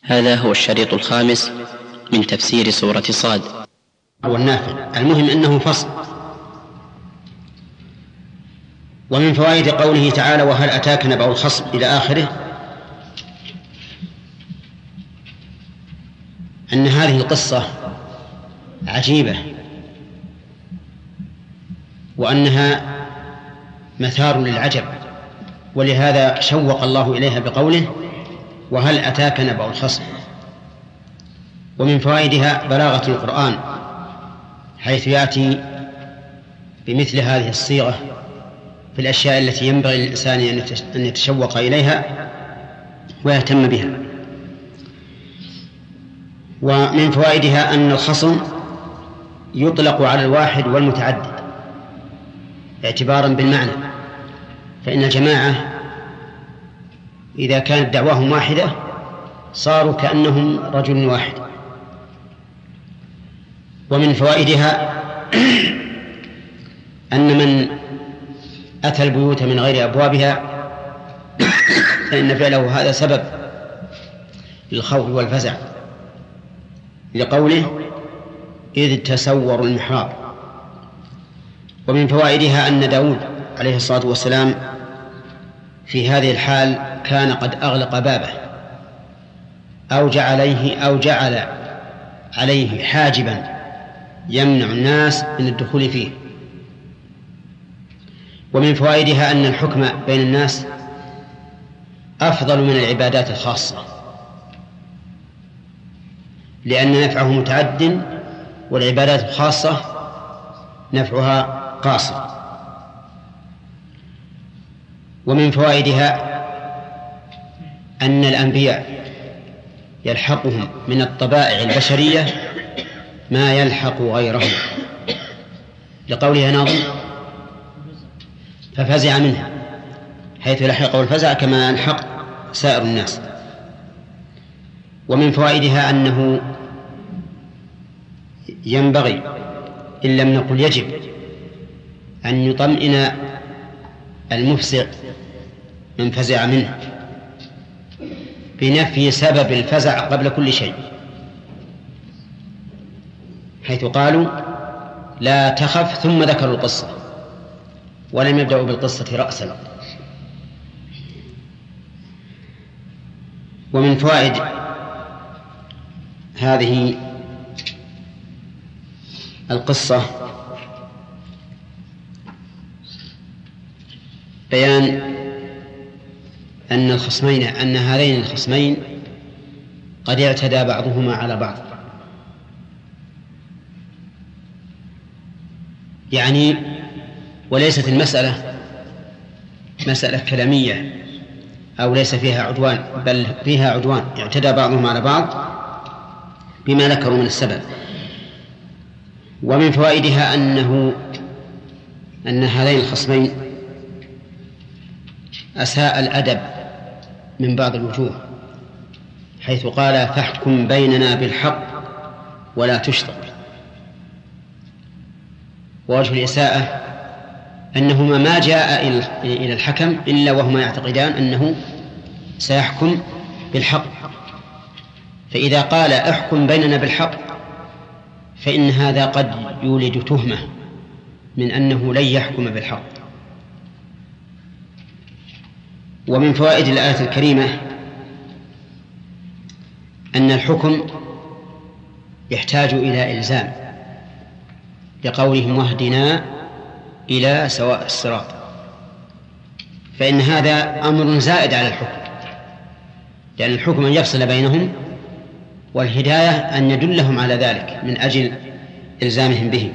هذا هو الشريط الخامس من تفسير سورة صاد. والنافع. المهم أنه فصل. ومن فوائد قوله تعالى وهل أتاك نبأ الخصم إلى آخره أن هذه القصة عجيبة وأنها مثار للعجب، ولهذا شوق الله إليها بقوله وهل أتاك نبأ الخصم. ومن فوائدها بلاغة القرآن حيث يأتي بمثل هذه الصيغة في الأشياء التي ينبغي للإنسان أن يتشوق إليها ويهتم بها. ومن فوائدها أن الخصم يطلق على الواحد والمتعدد اعتبارا بالمعنى، فإن الجماعة إذا كانت دعواهم واحدة صاروا كأنهم رجل واحد. ومن فوائدها أن من أتى البيوت من غير أبوابها فإن فعله هذا سبب للخوف والفزع، لقوله إذ تسوروا المحراب. ومن فوائدها أن داود عليه الصلاة والسلام في هذه الحال كان قد أغلق بابه أو جعل عليه حاجبا يمنع الناس من الدخول فيه. ومن فوائدها أن الحكم بين الناس أفضل من العبادات الخاصة، لأن نفعه متعد والعبادات الخاصة نفعها قاصر. ومن فوائدها أن الأنبياء يلحقهم من الطبائع البشرية ما يلحق غيرهم، لقولها ناظم ففزع منها، حيث يلحقه الفزع كما يلحق سائر الناس. ومن فوائدها أنه ينبغي إن لم نقل يجب أن يطمئن المفزع من فزع منه بنفي سبب الفزع قبل كل شيء، حيث قالوا لا تخف ثم ذكروا القصة ولم يبدأوا بالقصة رأسا. ومن فوائد هذه القصة بيان أن هذين الخصمين قد اعتدى بعضهما على بعض، يعني وليست المسألة مسألة كلامية أو ليس فيها عدوان، بل فيها عدوان، اعتدى بعضهم على بعض بما ذكروا من السبب. ومن فوائدها أن هذين الخصمين أساء الأدب من بعض الوجوه، حيث قال فاحكم بيننا بالحق ولا تشطط. ووجه الإساءة أنهما ما جاء إلى الحكم إلا وهما يعتقدان أنه سيحكم بالحق، فإذا قال احكم بيننا بالحق فإن هذا قد يولد تهمة من أنه لن يحكم بالحق. ومن فوائد الآية الكريمة أن الحكم يحتاج إلى إلزام، لقولهم واهدنا إلى سواء الصراط، فإن هذا أمر زائد على الحكم، لأن الحكم أن يفصل بينهم، والهداية أن يدلهم على ذلك من أجل إلزامهم به.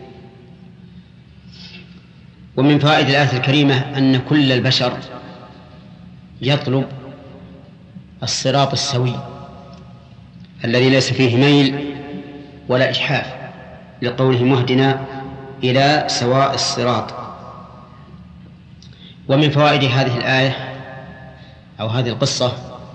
ومن فوائد الآية الكريمة أن كل البشر يطلب الصراط السوي الذي ليس فيه ميل ولا إجحاف، لقوله مهدنا إلى سواء الصراط. ومن فوائد هذه الآية أو هذه القصة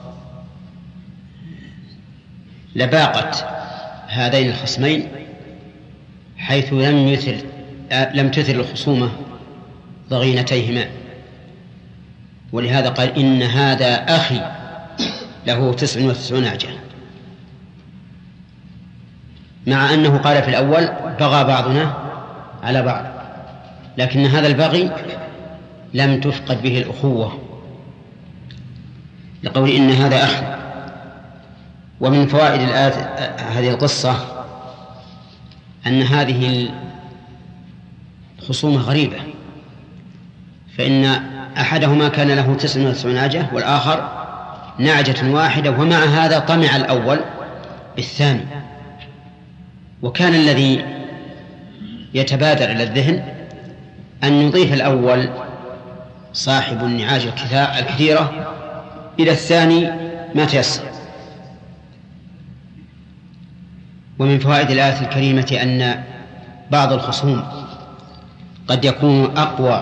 لباقة هذين الخصمين، حيث لم تثر الخصومة ضغينتيهما، ولهذا قال إن هذا أخي له 99 نعجة مع أنه قال في الأول بغى بعضنا على بعض، لكن هذا البغي لم تفقد به الأخوة، لقول إن هذا أخ. ومن فوائد هذه القصة أن هذه الخصومة غريبة، فإن أحدهما كان له 99 نعجة والآخر نعجة واحدة، ومع هذا طمع الأول بالثاني. وكان الذي يتبادر إلى الذهن أن يضيف الأول صاحب النعاج الكثيرة إلى الثاني ما تيسر. ومن فوائد الآية الكريمة أن بعض الخصوم قد يكون أقوى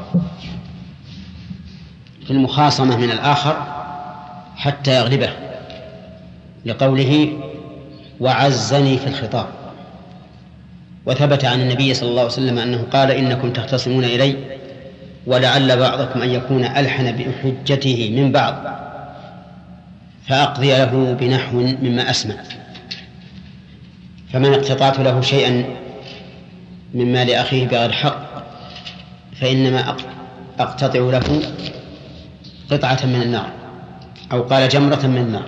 في المخاصمة من الآخر حتى يغلبه، لقوله وعزني في الخطاب. وثبت عن النبي صلى الله عليه وسلم أنه قال إنكم تختصمون إلي ولعل بعضكم أن يكون ألحن بحجته من بعض فأقضي له بنحو مما أسمع، فمن اقتطعت له شيئا من مال أخيه بغير حق فإنما أقتطع له قطعة من النار، أو قال جمرة من النار.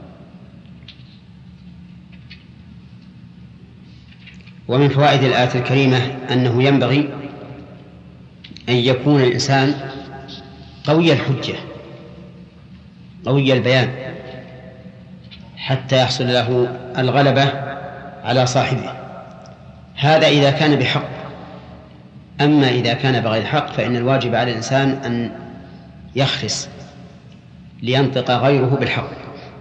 ومن فوائد الآية الكريمة أنه ينبغي أن يكون الإنسان قوي الحجة قوي البيان حتى يحصل له الغلبة على صاحبه، هذا إذا كان بحق. أما إذا كان بغير حق فإن الواجب على الإنسان أن يخرس لينطق غيره بالحق.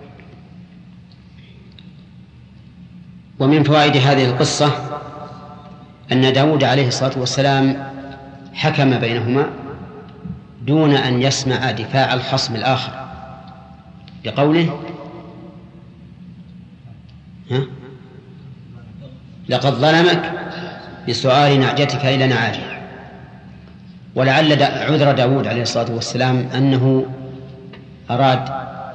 ومن فوائد هذه القصة أن داود عليه الصلاة والسلام حكم بينهما دون أن يسمع دفاع الخصم الآخر، بقوله لقد ظلمك بسؤال نعجتك إلى نعاجه. ولعل عذر داود عليه الصلاة والسلام أنه أراد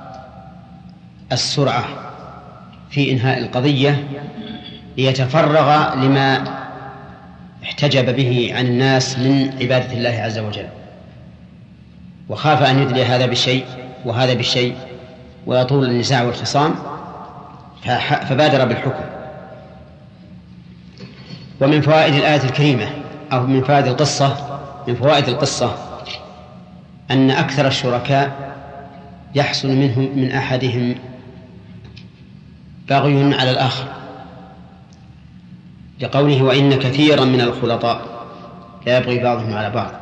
السرعة في إنهاء القضية ليتفرغ لما احتجب به عن الناس من عبادة الله عز وجل، وخاف أن يدلي هذا بالشيء وهذا بالشيء ويطول النزاع والخصام، فبادر بالحكم. ومن فوائد الآية الكريمة أو من فوائد القصة أن أكثر الشركاء يحصل منهم من أحدهم بغي على الآخر، لقوله وإن كثيرا من الخلطاء لا يبغي بعضهم على بعض.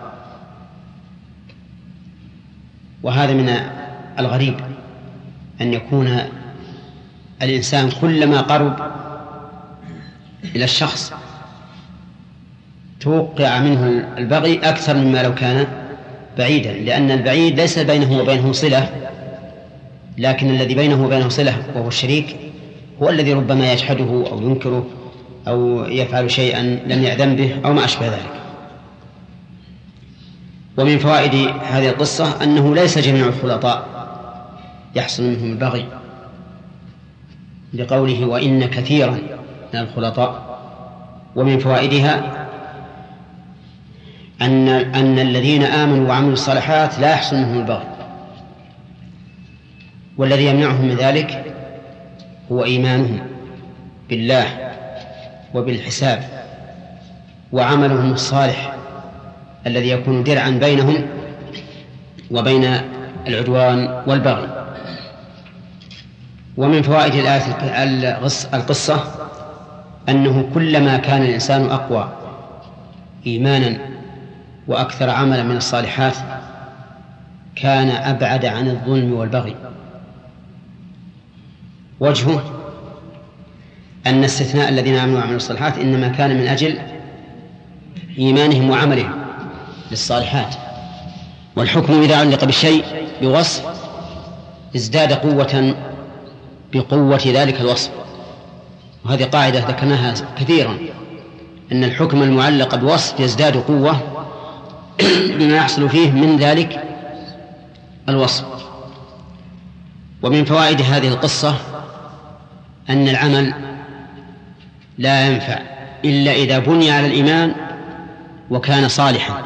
وهذا من الغريب أن يكون الإنسان كلما قرب إلى الشخص توقع منه البغي أكثر مما لو كان بعيدا، لأن البعيد ليس بينه وبينه صلة، لكن الذي بينه وبينه صلة وهو الشريك هو الذي ربما يجحده أو ينكره أو يفعل شيئا لم يأذن به أو ما أشبه ذلك. ومن فوائد هذه القصة أنه ليس جميع الخلطاء يحصل منهم البغي، لقوله وإن كثيرا من الخلطاء. ومن فوائدها أن الذين آمنوا وعملوا الصالحات لا يحصل منهم البغي، والذي يمنعهم من ذلك هو إيمانهم بالله وبالحساب وعملهم الصالح الذي يكون درعا بينهم وبين العدوان والبغي. ومن فوائد القصة أنه كلما كان الإنسان أقوى إيمانا وأكثر عملا من الصالحات كان أبعد عن الظلم والبغي. وجهه أن استثناء الذين آمنوا وعملوا الصالحات إنما كان من أجل إيمانهم وعملهم للصالحات، والحكم إذا علق بالشيء بوصف ازداد قوة بقوة ذلك الوصف. وهذه قاعدة ذكرناها كثيرا، أن الحكم المعلق بوصف يزداد قوة بما يحصل فيه من ذلك الوصف. ومن فوائد هذه القصة أن العمل لا ينفع إلا إذا بني على الإيمان وكان صالحا،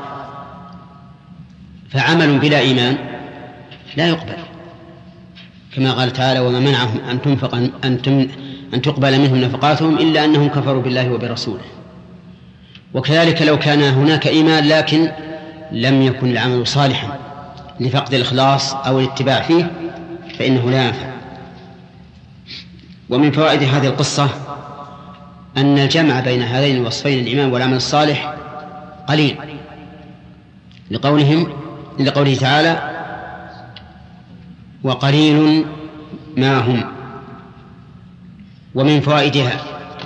فعمل بلا إيمان لا يقبل، كما قال تعالى: وما منعهم أن تقبل منهم نفقاتهم إلا أنهم كفروا بالله وبرسوله. وكذلك لو كان هناك إيمان لكن لم يكن العمل صالحا لفقد الإخلاص أو الاتباع فيه فإنه لا ينفع. ومن فوائد هذه القصة أن الجمع بين هذين الوصفين الإيمان والعمل الصالح قليل، لقوله تعالى: وقليل ما هم. ومن فوائدها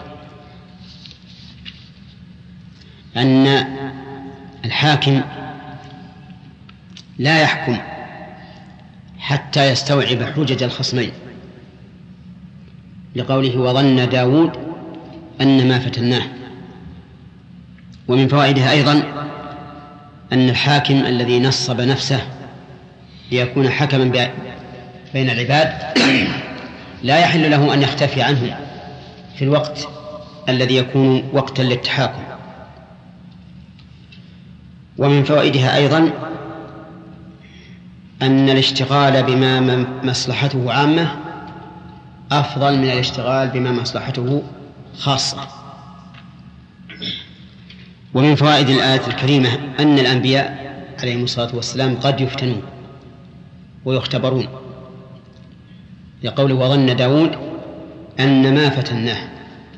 أن الحاكم لا يحكم حتى يستوعب حجج الخصمين، لقوله: وظن داود أن ما فتناه. ومن فوائدها أيضا أن الحاكم الذي نصب نفسه ليكون حكما بين العباد لا يحل له أن يختفي عنهم في الوقت الذي يكون وقتا للتحاكم. ومن فوائدها أيضا أن الاشتغال بما مصلحته عامة أفضل من الاشتغال بما مصلحته خاصة. ومن فوائد الآية الكريمة أن الأنبياء عليهم الصلاة والسلام قد يفتنون ويختبرون، لقوله: وظن داود أن ما فتناه.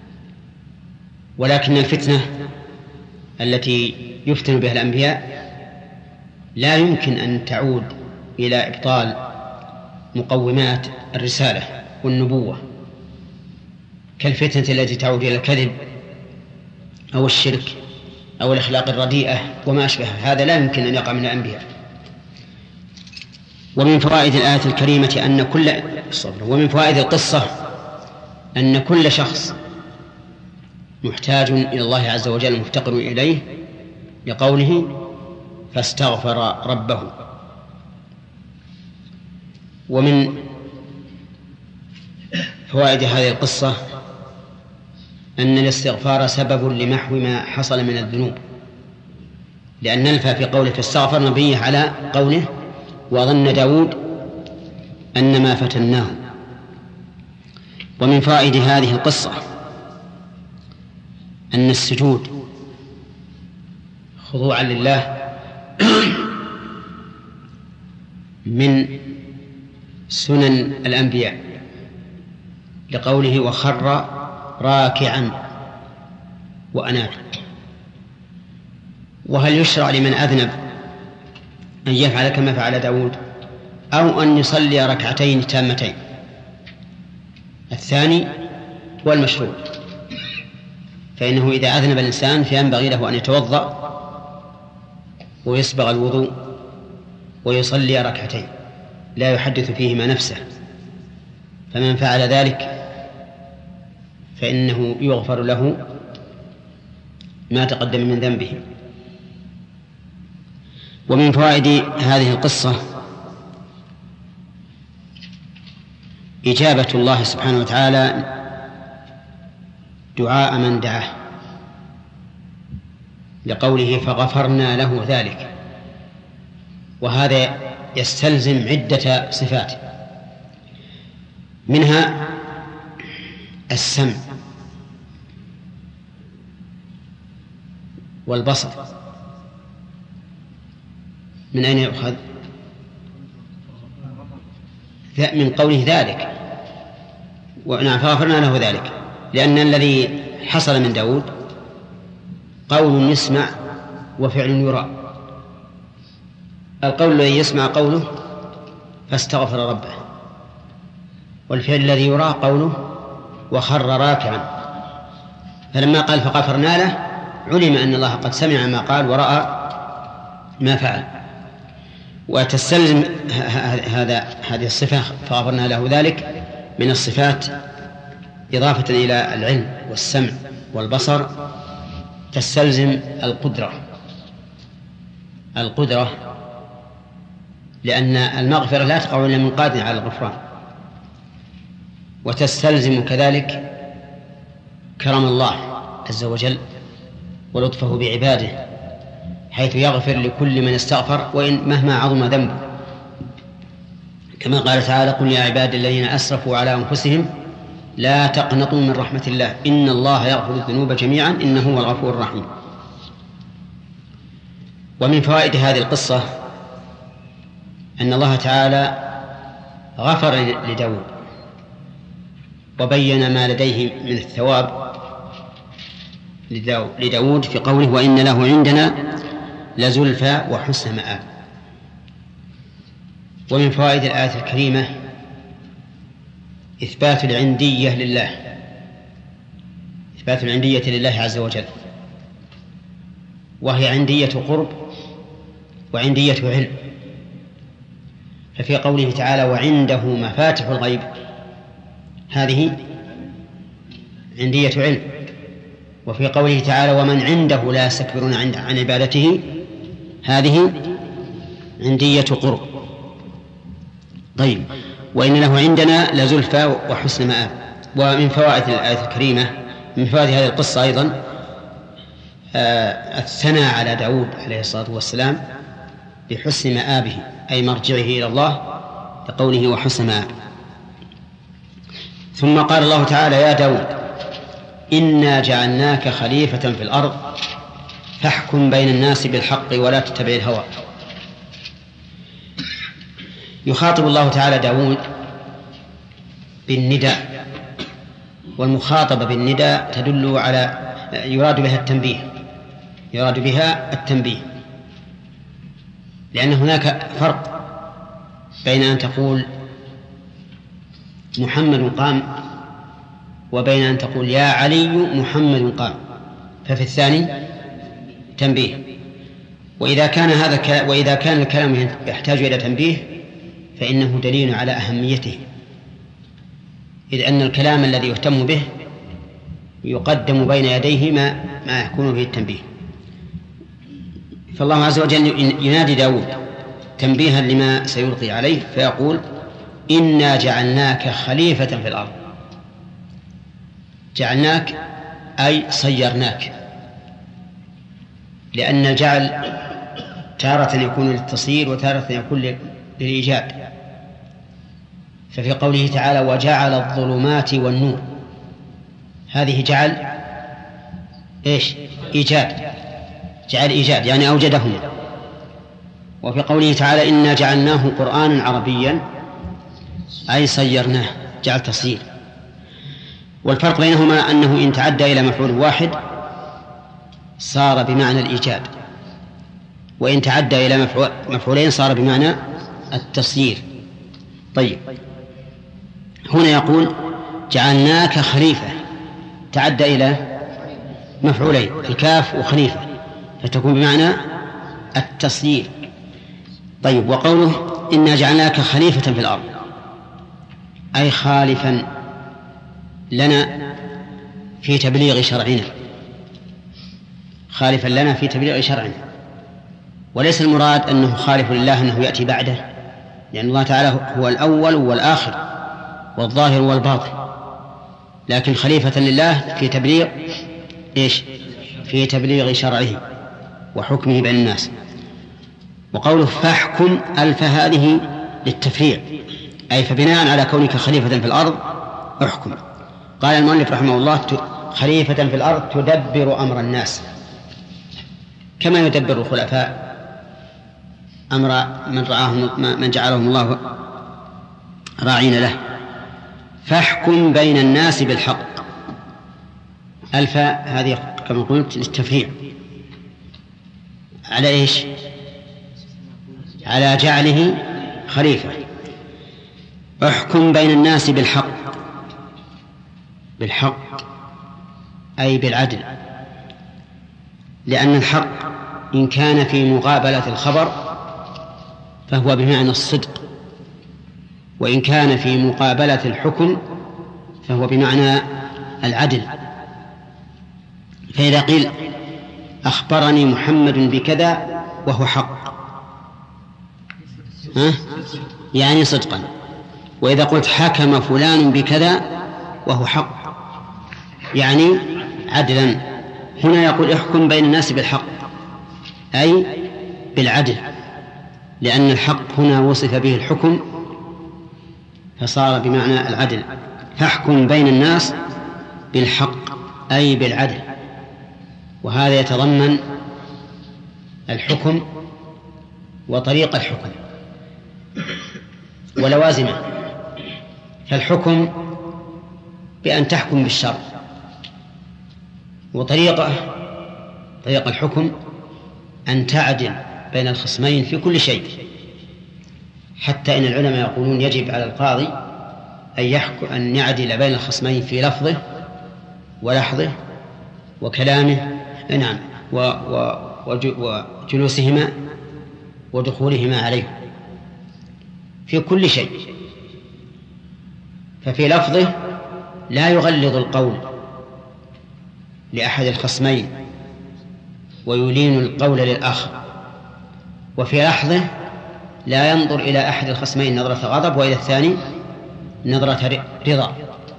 ولكن الفتنة التي يفتن بها الأنبياء لا يمكن أن تعود إلى إبطال مقومات الرسالة والنبوة، كالفتنة التي تعود إلى الكذب أو الشرك أو الأخلاق الرديئة وما أشبه هذا، لا يمكن أن يقع من الأنبياء. ومن فوائد الآية الكريمة ومن فوائد القصة أن كل شخص محتاج إلى الله عز وجل مفتقر إليه، لقوله: فاستغفر ربه. ومن فوائد هذه القصة أن الاستغفار سبب لمحو ما حصل من الذنوب، لأن نلفى في قوله فاستغفر مبنية على قوله: وظن داود أن ما فتناه. ومن فوائد هذه القصة أن السجود خضوعا لله من سنن الأنبياء، لقوله: وخر راكعا وأناب. وهل يشرع لمن أذنب أن يفعل كما فعل داود أو أن يصلي ركعتين تامتين؟ الثاني والمشروع، فإنه إذا أذنب الإنسان فينبغي له أن يتوضأ ويسبغ الوضوء ويصلي ركعتين لا يحدث فيهما نفسه، فمن فعل ذلك فإنه يغفر له ما تقدم من ذنبه. ومن فوائد هذه القصة إجابة الله سبحانه وتعالى دعاء من دعاه، لقوله: فغفرنا له ذلك. وهذا يستلزم عدة صفات، منها السمع والبصر. من أين يؤخذ؟ من قوله ذلك، ونعم فغفرنا له ذلك، لأن الذي حصل من داود قول يسمع وفعل يرى. القول الذي يسمع قوله فاستغفر ربه، والفعل الذي يرى قوله وخر راكعا. فلما قال فغفرنا له علم أن الله قد سمع ما قال ورأى ما فعل. وتستلزم هذه الصفة فغفرنا له ذلك من الصفات إضافة إلى العلم والسمع والبصر تستلزم القدرة، لأن المغفرة لا تقع إلا من قادر على الغفران. وتستلزم كذلك كرم الله عز وجل ولطفه بعباده، حيث يغفر لكل من استغفر وإن مهما عظم ذنبه، كما قال تعالى: قل يا عبادي الذين أسرفوا على أنفسهم لا تقنطوا من رحمة الله إن الله يغفر الذنوب جميعا إنه هو الغفور الرحيم. ومن فوائد هذه القصة أن الله تعالى غفر لداود وبين ما لديه من الثواب لداود في قوله: وإن له عندنا لزلفى وحسن مآب. ومن فوائد الآية الكريمة إثبات العندية لله، إثبات العندية لله عز وجل، وهي عندية قرب وعندية علم. ففي قوله تعالى: وعنده مفاتح الغيب، هذه عندية علم. وفي قوله تعالى: ومن عنده لا يستكبرون عن عبادته، هذه عندية قرب. طيب، وإن له عندنا لزلفى وحسن مآب. ومن فوائد الآية الكريمة، من فوائد هذه القصة أيضا الثناء على داود عليه الصلاة والسلام بحسن مآبه، أي مرجعه إلى الله، لقوله: وحسن مآب. ثم قال الله تعالى: يا داود إنا جعلناك خليفة في الأرض فاحكم بين الناس بالحق ولا تتبع الهوى. يخاطب الله تعالى داود بالنداء، والمخاطبة بالنداء تدل على يراد بها التنبيه، لأن هناك فرق بين أن تقول محمد قام وبين أن تقول يا علي محمد قام، ففي الثاني تنبيه. وإذا كان الكلام يحتاج إلى تنبيه فإنه دليل على أهميته، إذ أن الكلام الذي يهتم به يقدم بين يديه ما يكون فيه التنبيه. فالله عز وجل ينادي داود تنبيها لما سيلقي عليه، فيقول: إنا جعلناك خليفة في الأرض. جعلناك أي صيرناك، لأن الجعل تارة يكون للتصير وتارة يكون للإيجاد. ففي قوله تعالى: وجعل الظلمات والنور، هذه جعل إيش؟ إيجاد، جعل إيجاد يعني أوجدهما. وفي قوله تعالى: إنا جعلناه قرآنا عربيا، أي صيرناه، جعل تصير. والفرق بينهما أنه إن تعدى إلى مفعول واحد صار بمعنى الإيجاد، وإن تعدى إلى مفعولين صار بمعنى التصير. طيب، هنا يقول: جعلناك خليفة، تعدى إلى مفعولين، الكاف وخليفة، فتكون بمعنى التصير. طيب، وقوله إنا جعلناك خليفة في الأرض، أي خالفا لنا في تبليغ شرعنا، خالفا لنا في تبليغ شرعنا. وليس المراد أنه خالف لله أنه يأتي بعده، لأن الله تعالى هو الأول والآخر والظاهر والباطن، لكن خليفة لله في تبليغ إيش؟ في تبليغ شرعه وحكمه بين الناس. وقوله فاحكم ألف هذه للتفريع، أي فبناء على كونك خليفة في الأرض احكم. قال المؤلف رحمه الله: خليفة في الأرض تدبر أمر الناس، كما يدبر الخلفاء أمر من جعلهم الله راعين له. فاحكم بين الناس بالحق، ألف هذه كما قلت للتفريع على إيش؟ على جعله خليفة. احكم بين الناس بالحق، بالحق أي بالعدل، لأن الحق إن كان في مقابلة الخبر فهو بمعنى الصدق، وإن كان في مقابلة الحكم فهو بمعنى العدل. فإذا قيل أخبرني محمد بكذا وهو حق، يعني صدقا. وإذا قلت حكم فلان بكذا وهو حق، يعني عدلا. هنا يقول احكم بين الناس بالحق أي بالعدل، لأن الحق هنا وصف به الحكم فصار بمعنى العدل. فاحكم بين الناس بالحق أي بالعدل، وهذا يتضمن الحكم وطريق الحكم ولوازمه. فالحكم بأن تحكم بالشرع، طريق الحكم أن تعدل بين الخصمين في كل شيء، حتى إن العلماء يقولون يجب على القاضي أن يعدل بين الخصمين في لفظه ولحظه وكلامه، نعم، وجلوسهما ودخولهما عليه في كل شيء. ففي لفظه لا يغلظ القول لأحد الخصمين ويلين القول للآخر، وفي لحظه لا ينظر إلى أحد الخصمين نظرة غضب وإلى الثاني نظرة رضا.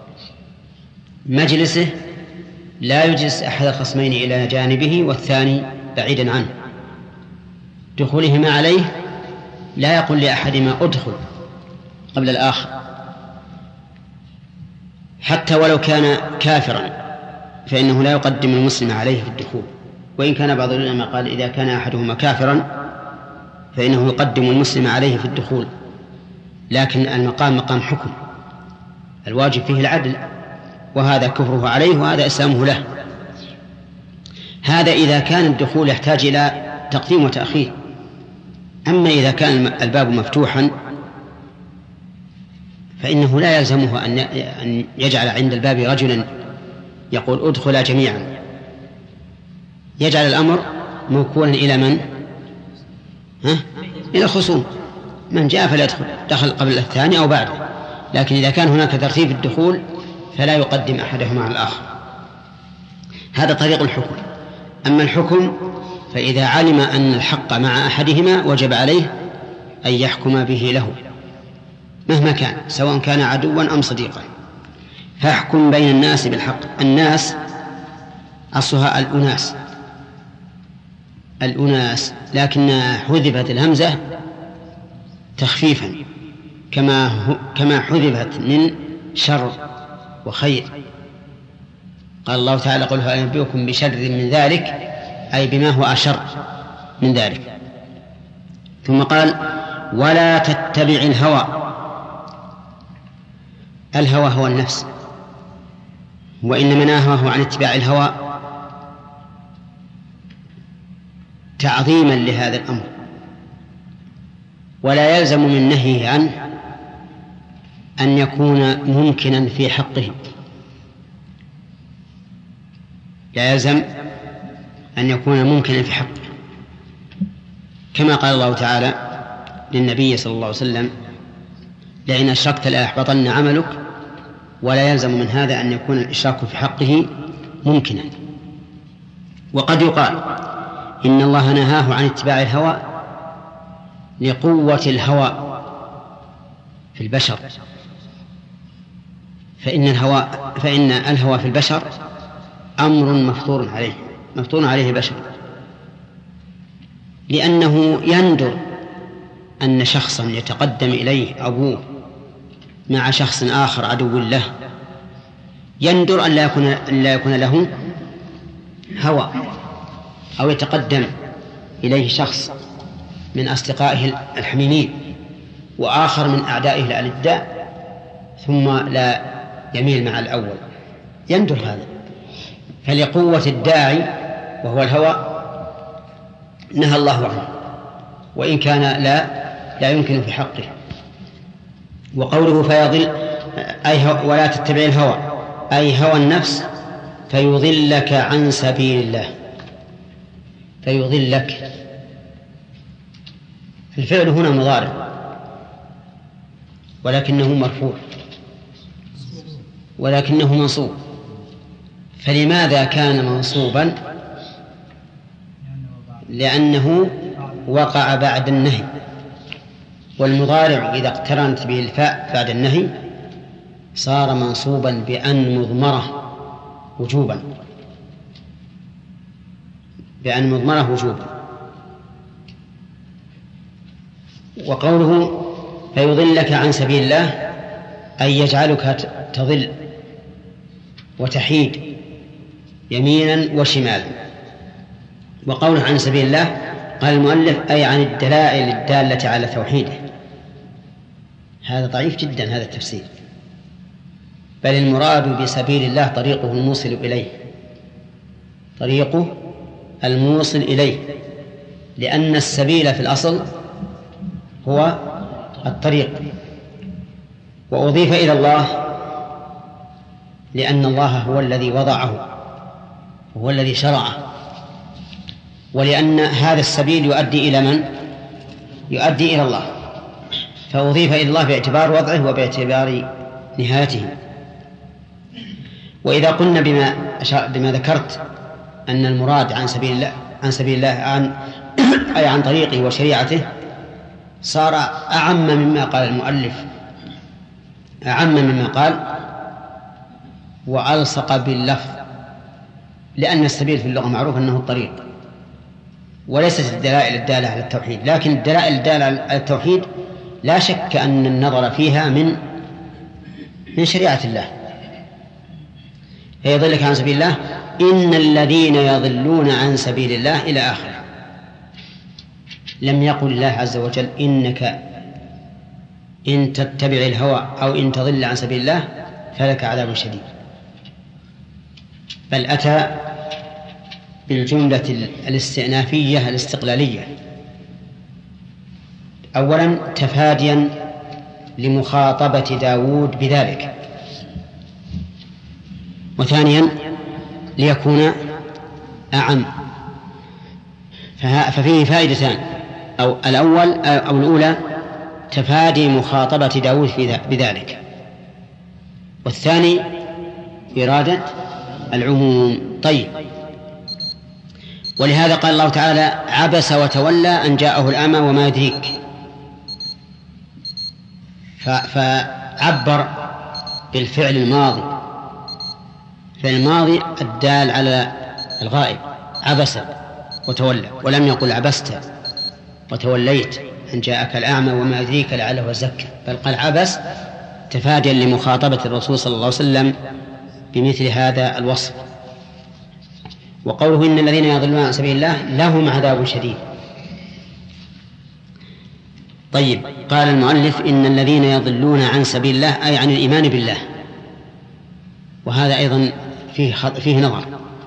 مجلسه لا يجلس أحد الخصمين إلى جانبه والثاني بعيدا عنه. دخولهما عليه لا يقول لأحدهما ادخل قبل الآخر، حتى ولو كان كافرا فإنه لا يقدم المسلم عليه في الدخول، وإن كان بعض العلماء قال إذا كان أحدهما كافرا فإنه يقدم المسلم عليه في الدخول، لكن المقام مقام حكم، الواجب فيه العدل، وهذا كفره عليه وهذا إسلامه له. هذا إذا كان الدخول يحتاج إلى تقديم وتأخير. أما إذا كان الباب مفتوحا فإنه لا يلزمه أن يجعل عند الباب رجلا يقول ادخلا جميعا، يجعل الأمر موكولا إلى من؟ إلى الخصوم، من جاء فليدخل، دخل قبل الثاني أو بعده. لكن إذا كان هناك ترتيب الدخول فلا يقدم أحدهما على الآخر. هذا طريق الحكم. أما الحكم فإذا علم أن الحق مع أحدهما وجب عليه أن يحكم به له مهما كان، سواء كان عدوا أم صديقا. فاحكم بين الناس بالحق. الناس أصلها الأناس، لكن حذفت الهمزة تخفيفا كما حذفت من شر وخير. قال الله تعالى قل هل أنبئكم بشر من ذلك، أي بما هو أشر من ذلك. ثم قال ولا تتبع الهوى هو النفس، وإنما نهاه عن اتباع الهوى تعظيما لهذا الأمر، ولا يلزم من نهيه عنه أن يكون ممكنا في حقه، لا يلزم أن يكون ممكنا في حقه، كما قال الله تعالى للنبي صلى الله عليه وسلم لئن أشركت ليحبطن عملك، ولا يلزم من هذا أن يكون الإشراك في حقه ممكنا. وقد يقال إن الله نهاه عن اتباع الهوى لقوة الهوى في البشر، فإن الهوى في البشر أمر مفطور عليه البشر، لأنه يندر أن شخصا يتقدم إليه أبوه مع شخص آخر عدو له، يندر أن لا يكون له هوى، أو يتقدم إليه شخص من أصدقائه الحميمين وآخر من أعدائه الألداء ثم لا يميل مع الأول، يندر هذا. فلقوة الداعي وهو الهوى نهى الله عنه، وإن كان لا يمكن في حقه. وقوله فيضل ولا تتبع الهوى أي هوى النفس فيضلك عن سبيل الله. فيضلك، الفعل هنا مضارع ولكنه مرفوع ولكنه منصوب. فلماذا كان منصوبا؟ لأنه وقع بعد النهي، والمضارع إذا اقترنت به الفاء بعد النهي صار منصوبا بأن مضمرة وجوبا، بأن مضمره وجوبا. وقوله فيضلك عن سبيل الله أي يجعلك تضل وتحيد يمينا وشمالا. وقوله عن سبيل الله قال المؤلف أي عن الدلائل الدالة على توحيده. هذا ضعيف جدا هذا التفسير، بل المراد بسبيل الله طريقه الموصل إليه، طريقه الموصل إليه، لأن السبيل في الأصل هو الطريق، وأضيف إلى الله لأن الله هو الذي وضعه وهو الذي شرعه، ولأن هذا السبيل يؤدي إلى من؟ يؤدي إلى الله، فأضيف إلى الله باعتبار وضعه وباعتبار نهايته. وإذا قلنا بما ذكرت أن المراد عن سبيل الله أي عن طريقه وشريعته، صار أعم مما قال المؤلف، أعم مما قال وألصق باللفظ، لأن السبيل في اللغة معروف أنه الطريق، وليست الدلائل الدالة على التوحيد. لكن الدلائل الدالة على التوحيد لا شك أن النظر فيها من شريعة الله. فيضلك عن سبيل الله إن الذين يضلون عن سبيل الله إلى آخره. لم يقل الله عز وجل إنك إن تتبع الهوى أو إن تضل عن سبيل الله فلك عذاب شديد، بل أتى بالجملة الاستئنافية الاستقلالية، أولا تفاديا لمخاطبة داود بذلك، وثانيا ليكون أعم. ففيه فائدتان، أو الأولى تفادي مخاطبة داود بذلك، والثاني إرادة العموم. طيب، ولهذا قال الله تعالى عبس وتولى أن جاءه الأعمى وما يدريك، فعبر بالفعل الماضي، فعل الماضي الدال على الغائب، عبس وتولى، ولم يقل عبست وتوليت أن جاءك الأعمى وما يدريك لعله يزكى، بل قال عبس تفاديا لمخاطبة الرسول صلى الله عليه وسلم بمثل هذا الوصف. وقوله إن الذين يضلون عن سبيل الله لهم عذاب شديد. طيب، قال المؤلف إن الذين يضلون عن سبيل الله أي عن الإيمان بالله، وهذا أيضا فيه نظر،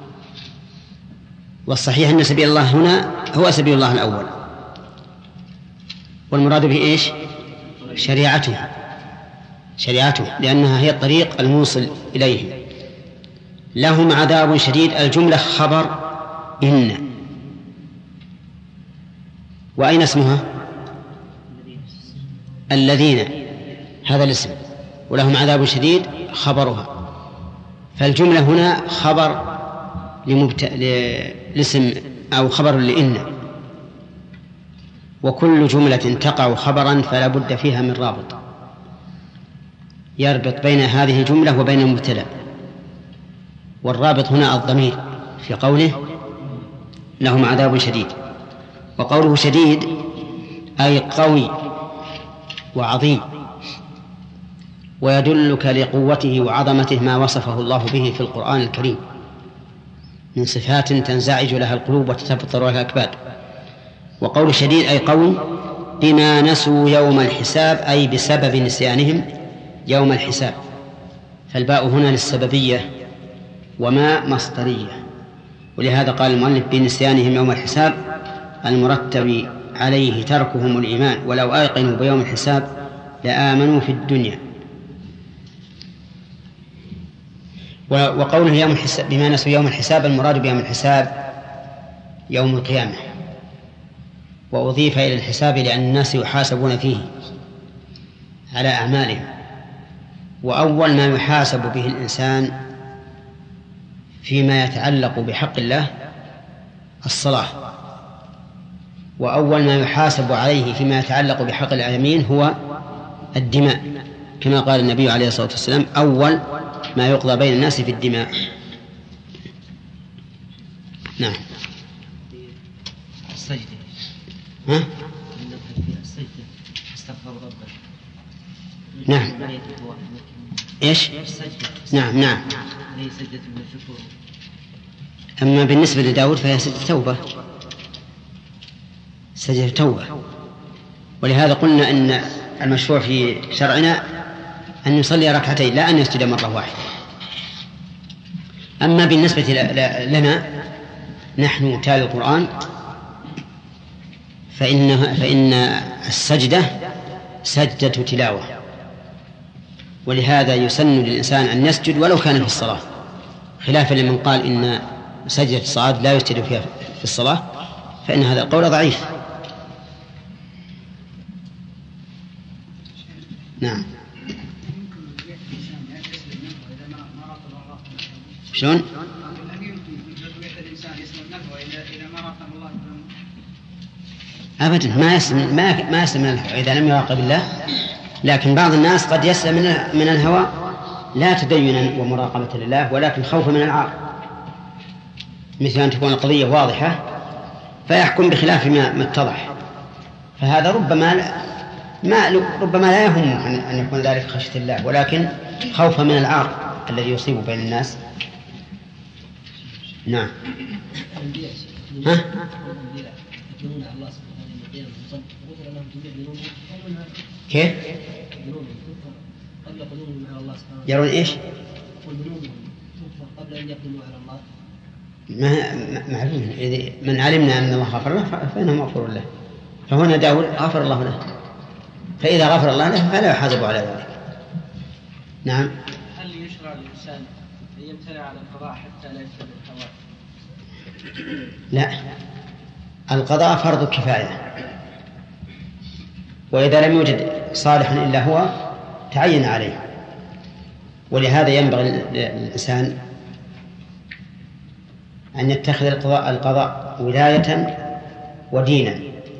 والصحيح أن سبيل الله هنا هو سبيل الله الأول، والمراد به إيش؟ شريعته، لأنها هي الطريق الموصل إليه. لهم عذاب شديد، الجملة خبر إن، وأين اسمها؟ الذين، هذا الاسم، ولهم عذاب شديد خبرها، فالجملة هنا خبر لاسم أو خبر لإن، وكل جملة تقع خبرا فلا بد فيها من رابط يربط بين هذه الجملة وبين المبتدأ، والرابط هنا الضمير في قوله لهم عذاب شديد. وقوله شديد أي قوي وعظيم، ويدلك لقوته وعظمته ما وصفه الله به في القرآن الكريم من صفات تنزعج لها القلوب وتتبطر لها الأكباد. وقول شديد أي قوي بما نسوا يوم الحساب، أي بسبب نسيانهم يوم الحساب، فالباء هنا للسببية وما مصدرية، ولهذا قال المؤلف بنسيانهم يوم الحساب المرتب عليه تركهم الإيمان، ولو أيقنوا بيوم الحساب لآمنوا في الدنيا. وقوله يوم الحساب بما نسوا يوم الحساب، المراد بيوم الحساب يوم القيامة، وأضيف إلى الحساب لأن الناس يحاسبون فيه على أعمالهم، وأول ما يحاسب به الإنسان فيما يتعلق بحق الله الصلاة، وأول ما يحاسب عليه فيما يتعلق بحق العالمين هو الدماء، كما قال النبي عليه الصلاة والسلام أول ما يقضى بين الناس في الدماء. نعم. السجدة. ها؟ السجدة استغفر ربه. نعم. إيش؟ السجدة. نعم نعم. هي سجدة من الشكر. أما بالنسبة لداود فهي سجدة توبة، سجدة توبة. ولهذا قلنا أن المشروع في شرعنا أن يصلي ركعتين لا أن يسجد مرة واحدة. أما بالنسبة لنا نحن تالي القرآن فإن السجدة سجدة تلاوة، ولهذا يسن للإنسان أن يسجد ولو كان في الصلاة، خلافا لمن قال إن سجدة الصعاد لا يسجد فيها في الصلاة، فإن هذا القول ضعيف. نعم. شلون؟ أبدا ما يسلم من الهوى إذا لم يراقب الله، لكن بعض الناس قد يسلم من الهوى لا تدينا ومراقبة لله ولكن خوفا من العار، مثل أن تكون القضية واضحة فيحكم بخلاف ما اتضح، فهذا ربما لا يهمه أن يكون ذلك خشية الله، ولكن خوفا من العار الذي يصيب بين الناس. نعم. ها؟ كيف؟ يرون إيش؟ قبل أن يقدموا على الله. معلوم من علمنا أن الله غفر له فإنه مغفور له، فهنا داود غفر الله له، فإذا غفر الله له فلا يحاسب على ذلك. نعم. هل يشرع للإنسان أن يمتنع على القضاء حتى لا يفسد الحوادث؟ لا، القضاء فرض كفاية، وإذا لم يوجد صالحا إلا هو تعين عليه، ولهذا ينبغي للإنسان أن يتخذ القضاء ولاية ودينا،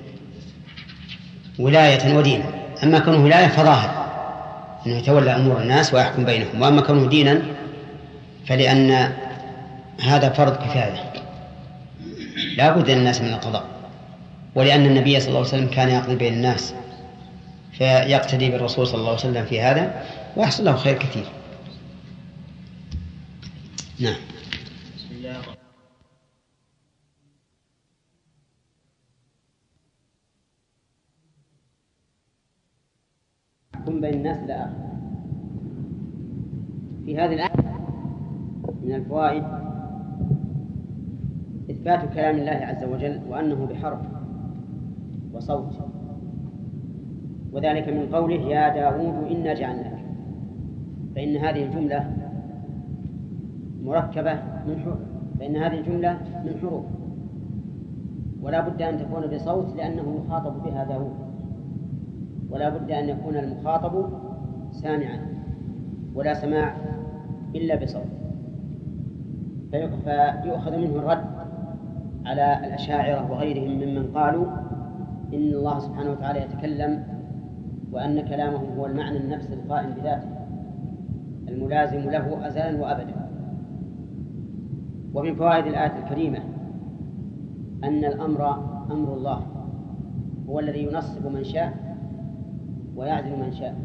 ولاية ودينا. أما كونه ولاية فظاهر أنه يتولى أمور الناس ويحكم بينهم، وأما كونه دينا فلأن هذا فرض كفاية لا بد للناس من القضاء، ولأن النبي صلى الله عليه وسلم كان يقضي بين الناس فيقتدي بالرسول صلى الله عليه وسلم في هذا ويحصل له خير كثير. نعم. يحكم بين الناس إلى آخره. في هذه الآية من الفوائد إثبات كلام الله عز وجل وأنه بحرف وصوت، وذلك من قوله يا داود إنا جعلناك، فإن هذه الجملة مركبة من حروف ولا بد أن تكون بصوت لأنه يخاطب بها داود، ولا بد أن يكون المخاطب سامعا، ولا سماع إلا بصوت، فيؤخذ منه الرد على الأشاعرة وغيرهم ممن قالوا إن الله سبحانه وتعالى يتكلم وأن كلامه هو المعنى النفس القائم بذاته الملازم له أزلا وأبدا. ومن فوائد الآية الكريمة أن الأمر أمر الله، هو الذي ينصب من شاء ويعزل من شاء.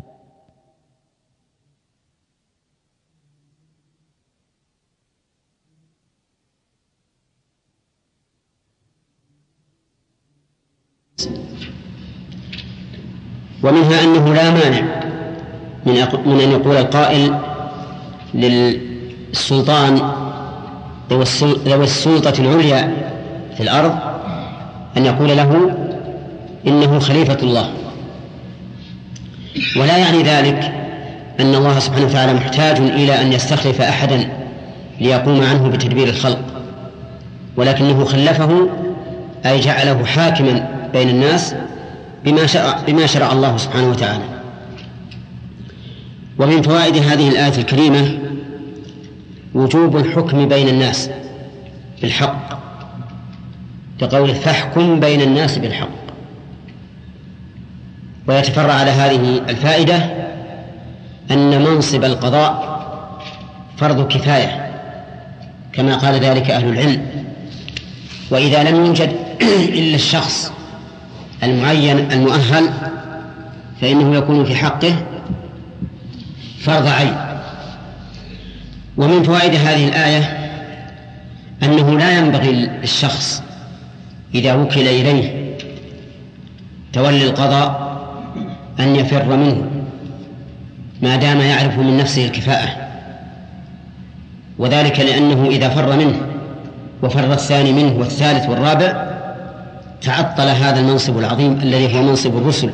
ومنها أنه لا مانع من أن يقول القائل للسلطان ذوي السلطة العليا في الأرض أن يقول له إنه خليفة الله، ولا يعني ذلك أن الله سبحانه وتعالى محتاج إلى أن يستخلف أحدا ليقوم عنه بتدبير الخلق، ولكنه خلفه أي جعله حاكما بين الناس بما شرع الله سبحانه وتعالى. ومن فوائد هذه الآية الكريمة وجوب الحكم بين الناس بالحق، كقوله فاحكم بين الناس بالحق. ويتفرع على هذه الفائدة أن منصب القضاء فرض كفاية كما قال ذلك أهل العلم، وإذا لم يوجد إلا الشخص المعين المؤهل فإنه يكون في حقه فرض عين. ومن فوائد هذه الآية أنه لا ينبغي للشخص إذا وكل إليه تولي القضاء أن يفر منه ما دام يعرف من نفسه الكفاءة، وذلك لأنه إذا فر منه وفر الثاني منه والثالث والرابع تعطل هذا المنصب العظيم الذي هو منصب الرسل.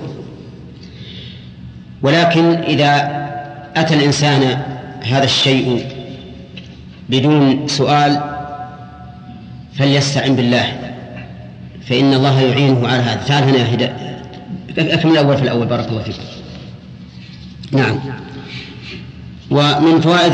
ولكن إذا أتى الإنسان هذا الشيء بدون سؤال فليستعن بالله، فإن الله يعينه على هذا. تعال هنا يا هدى، أكمل الأول في الأول، بارك الله فيك. نعم. ومن فوائد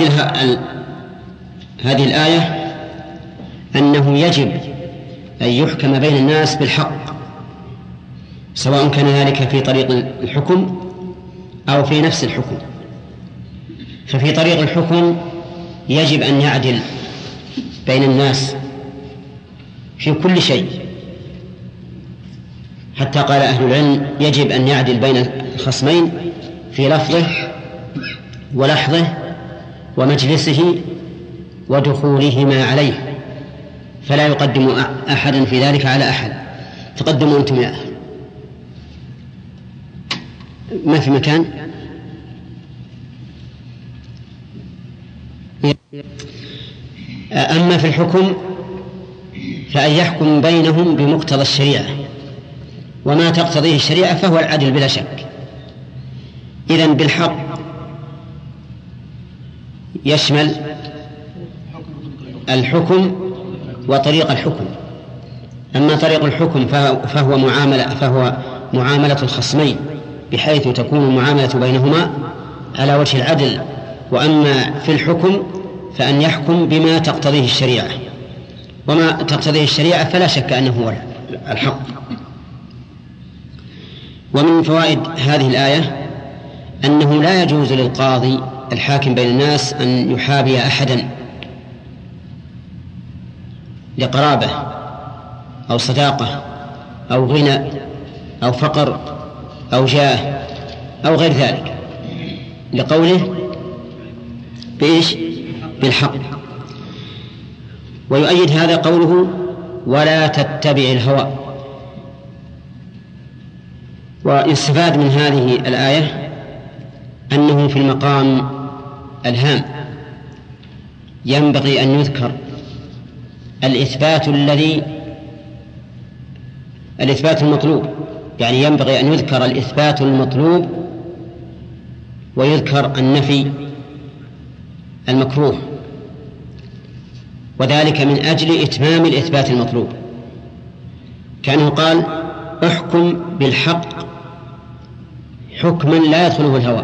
هذه الآية أنه يجب أن يحكم بين الناس بالحق، سواء كان ذلك في طريق الحكم أو في نفس الحكم. ففي طريق الحكم يجب أن يعدل بين الناس في كل شيء، حتى قال أهل العلم يجب أن يعدل بين الخصمين في لفظه ولحظه ومجلسه ودخولهما عليه، فلا يقدم أحدا في ذلك على أحد. تقدموا أنتم يا أهل، ما في مكان. أما في الحكم فأن يحكم بينهم بمقتضى الشريعة، وما تقتضيه الشريعة فهو العدل بلا شك. إذن بالحق يشمل الحكم وطريق الحكم. أما طريق الحكم فهو معاملة الخصمين، بحيث تكون المعاملة بينهما على وجه العدل. وأما في الحكم فأن يحكم بما تقتضيه الشريعة، وما تقتضيه الشريعة فلا شك أنه هو الحق. ومن فوائد هذه الآية أنه لا يجوز للقاضي الحاكم بين الناس أن يحابي أحدا لقرابة أو صداقة أو غنى أو فقر أو جاه أو غير ذلك، لقوله بإيش؟ بالحق. ويؤيد هذا قوله ولا تتبع الهوى. ويستفاد من هذه الآية أنه في المقام الهام ينبغي أن يذكر الإثبات المطلوب، يعني ينبغي أن يذكر الإثبات المطلوب ويذكر النفي المكروه، وذلك من أجل إتمام الإثبات المطلوب. كأنه قال احكم بالحق حكما لا يدخله الهوى.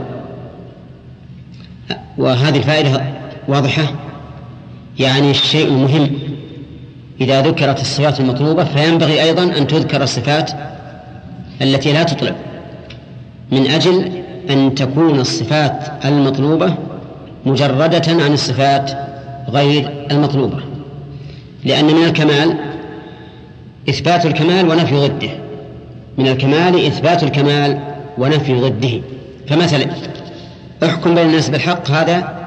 وهذه الفائدة واضحة، يعني الشيء المهم إذا ذكرت الصفات المطلوبة فينبغي أيضا أن تذكر الصفات التي لا تطلب، من أجل أن تكون الصفات المطلوبة مجردة عن الصفات غير المطلوبة. لأن من الكمال إثبات الكمال ونفي ضده، من الكمال إثبات الكمال ونفي ضده. فمثلا احكم بين الناس بالحق، هذا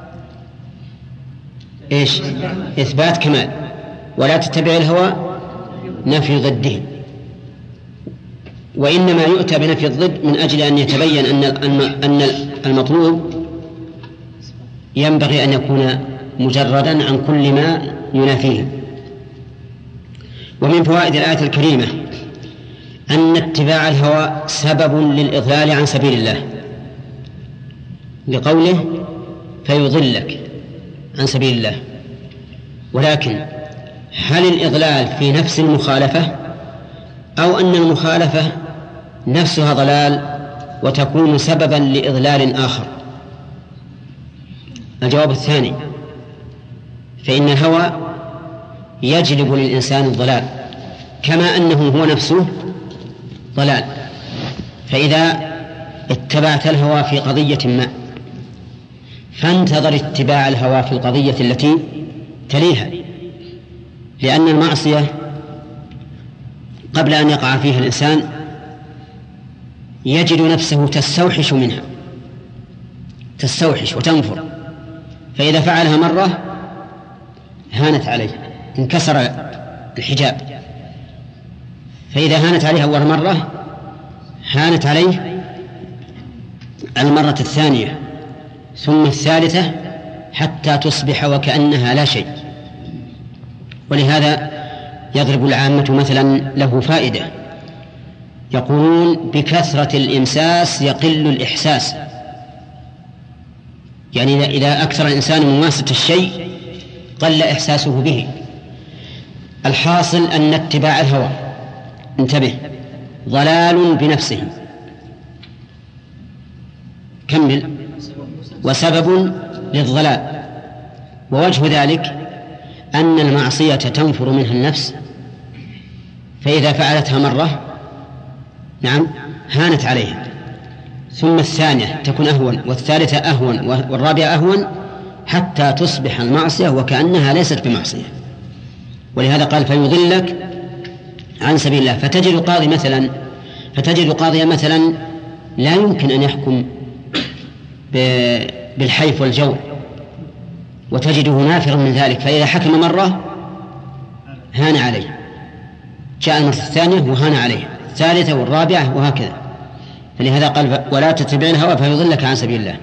إيش؟ إثبات كمال. ولا تتبع الهوى نفي ضده. وإنما يؤتى بنفي الضد من أجل أن يتبين أن المطلوب ينبغي أن يكون مجردا عن كل ما ينافيه. ومن فوائد الآية الكريمة أن اتباع الهوى سبب للإضلال عن سبيل الله، لقوله فيضلك عن سبيل الله. ولكن هل الإضلال في نفس المخالفة أو أن المخالفة نفسها ضلال وتكون سببا لإضلال آخر؟ الجواب الثاني، فإن الهوى يجلب للإنسان الضلال كما أنه هو نفسه ضلال. فإذا اتبعت الهوى في قضية ما فانتظر اتباع الهوى في القضية التي تليها، لأن المعصية قبل أن يقع فيها الإنسان يجد نفسه تستوحش منها، تستوحش وتنفر، فإذا فعلها مرة هانت عليه، انكسر الحجاب، فإذا هانت عليه أول مرة هانت عليه المرة الثانية ثم الثالثة حتى تصبح وكأنها لا شيء. ولهذا يضرب العامة مثلا له فائدة، يقولون بكثرة الإمساس يقل الإحساس، يعني إذا أكثر الإنسان مماسة الشيء قل إحساسه به. الحاصل أن اتباع الهوى، انتبه، ضلال بنفسه، كمل، وسبب للضلال. ووجه ذلك أن المعصية تنفر منها النفس، فإذا فعلتها مرة نعم هانت عليها، ثم الثانية تكون أهون، والثالثة أهون، والرابعة أهون، حتى تصبح المعصية وكأنها ليست بمعصية. ولهذا قال فيضلك عن سبيل الله. فتجد قاضيا مثلا لا يمكن أن يحكم بالحيف والجور، وتجده نافرا من ذلك، فإذا حكم مرة هان عليه، جاء المرة الثانية وهان عليه، الثالثة والرابعة، وهكذا. فلهذا قال ولا تتبع الهوى فيضلك عن سبيل الله.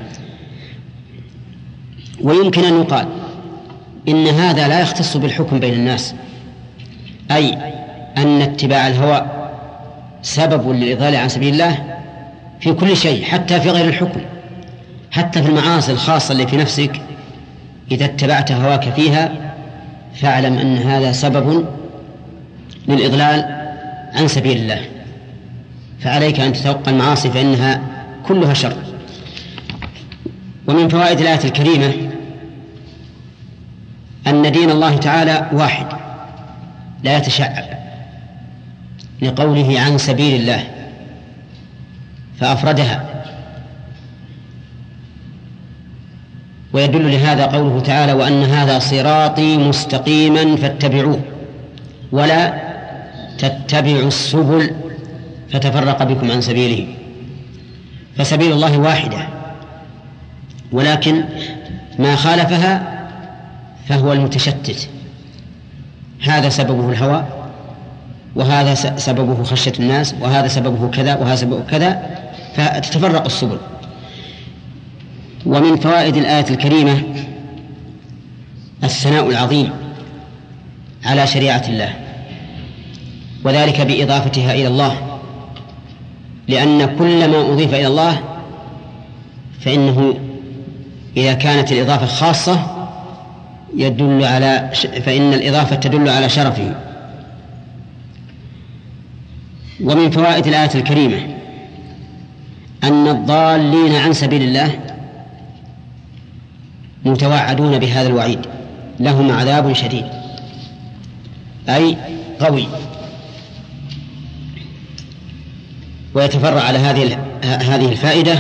ويمكن أن يقال إن هذا لا يختص بالحكم بين الناس، أي أن اتباع الهوى سبب للإضلال عن سبيل الله في كل شيء، حتى في غير الحكم، حتى في المعاصي الخاصة اللي في نفسك، إذا اتبعت هواك فيها فاعلم أن هذا سبب للإضلال عن سبيل الله. فعليك أن تتوقع المعاصي فإنها كلها شر. ومن فوائد الآية الكريمة أن دين الله تعالى واحد لا يتشعب، لقوله عن سبيل الله فأفردها. ويدل لهذا قوله تعالى وأن هذا صراطي مستقيما فاتبعوه ولا تتبعوا السبل فتفرق بكم عن سبيله. فسبيل الله واحدة، ولكن ما خالفها فهو المتشتت، هذا سببه الهوى، وهذا سببه خشية الناس، وهذا سببه كذا، وهذا سببه كذا، فتتفرق السبل. ومن فوائد الآية الكريمة الثناء العظيم على شريعة الله، وذلك بإضافتها إلى الله، لأن كل ما أضيف إلى الله فإنه إذا كانت الإضافة خاصة فإن الإضافة تدل على شرفه. ومن فوائد الآية الكريمة أن الضالين عن سبيل الله متوعدون بهذا الوعيد، لهم عذاب شديد أي قوي. ويتفرع على هذه الفائدة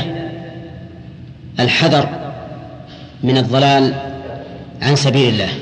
الحذر من الضلال عن سبيل الله.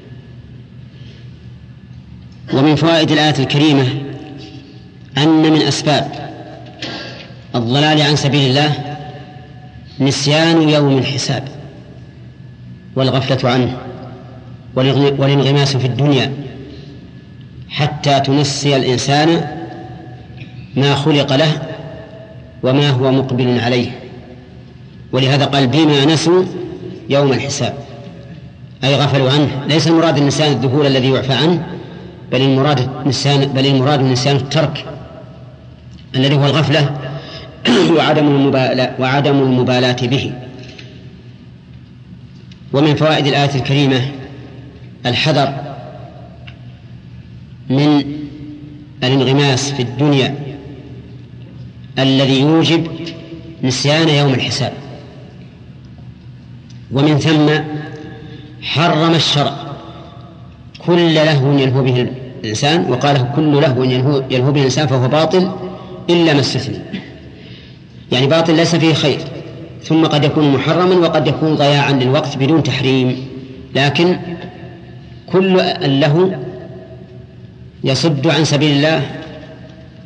ومن فوائد الآية الكريمة أن من أسباب الضلال عن سبيل الله نسيان يوم الحساب والغفلة عنه والانغماس في الدنيا، حتى تنسي الإنسان ما خلق له وما هو مقبل عليه. ولهذا قال بما نسوا يوم الحساب، أي غفلوا عنه. ليس المراد النسيان الذهول الذي يعفى عنه، بل المراد النسيان الترك الذي هو الغفلة وعدم المبالاة به. ومن فوائد الآية الكريمة الحذر من الانغماس في الدنيا الذي يوجب نسيان يوم الحساب. ومن ثم حرم الشرع كل لهو يلهو به الإنسان، وقال كل لهو يلهو به الإنسان فهو باطل إلا ما استثنى، يعني باطل ليس فيه خير، ثم قد يكون محرما وقد يكون ضياعا للوقت بدون تحريم. لكن كل اللهو يصد عن سبيل الله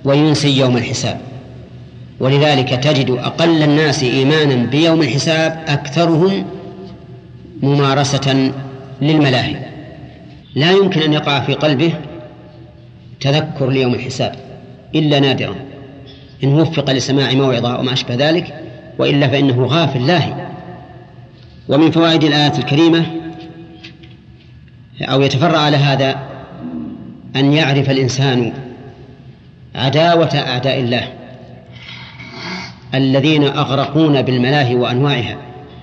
وينسي يوم الحساب. ولذلك تجد أقل الناس إيمانا بيوم الحساب أكثرهم ممارسة للملاهي. لا يمكن أن يقع في قلبه تذكر ليوم الحساب إلا نادرا إن وفق لسماع موعظة وما أشبه ذلك، وإلا فإنه غافل لاهي. ومن فوائد الآية الكريمة أو يتفرع على هذا أن يعرف الإنسان عداوة أعداء الله الذين أغرقون بالملاهي وأنواعها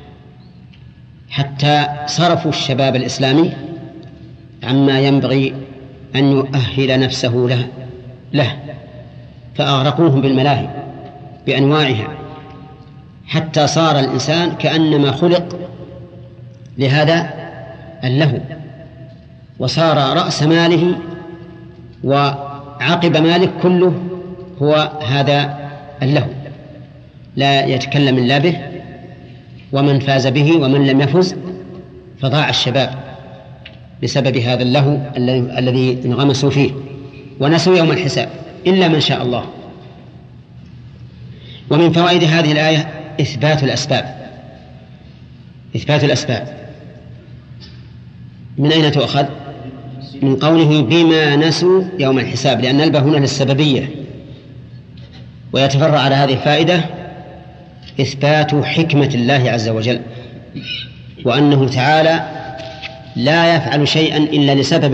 حتى صرفوا الشباب الإسلامي عما ينبغي أن يؤهل نفسه له فأغرقوهم بالملاهي بأنواعها حتى صار الإنسان كأنما خلق لهذا اللهو، وصار رأس ماله وعقب ماله كله هو هذا اللهو، لا يتكلم إلا به، ومن فاز به ومن لم يفز فضاع الشباب بسبب هذا اللهو الذي انغمسوا فيه ونسوا يوم الحساب إلا من شاء الله. ومن فوائد هذه الآية إثبات الأسباب. من أين تؤخذ؟ من قوله بما نسوا يوم الحساب، لأن الباء هنا للسببية. ويتفرع على هذه الفائدة إثبات حكمة الله عز وجل، وأنه تعالى لا يفعل شيئا إلا لسبب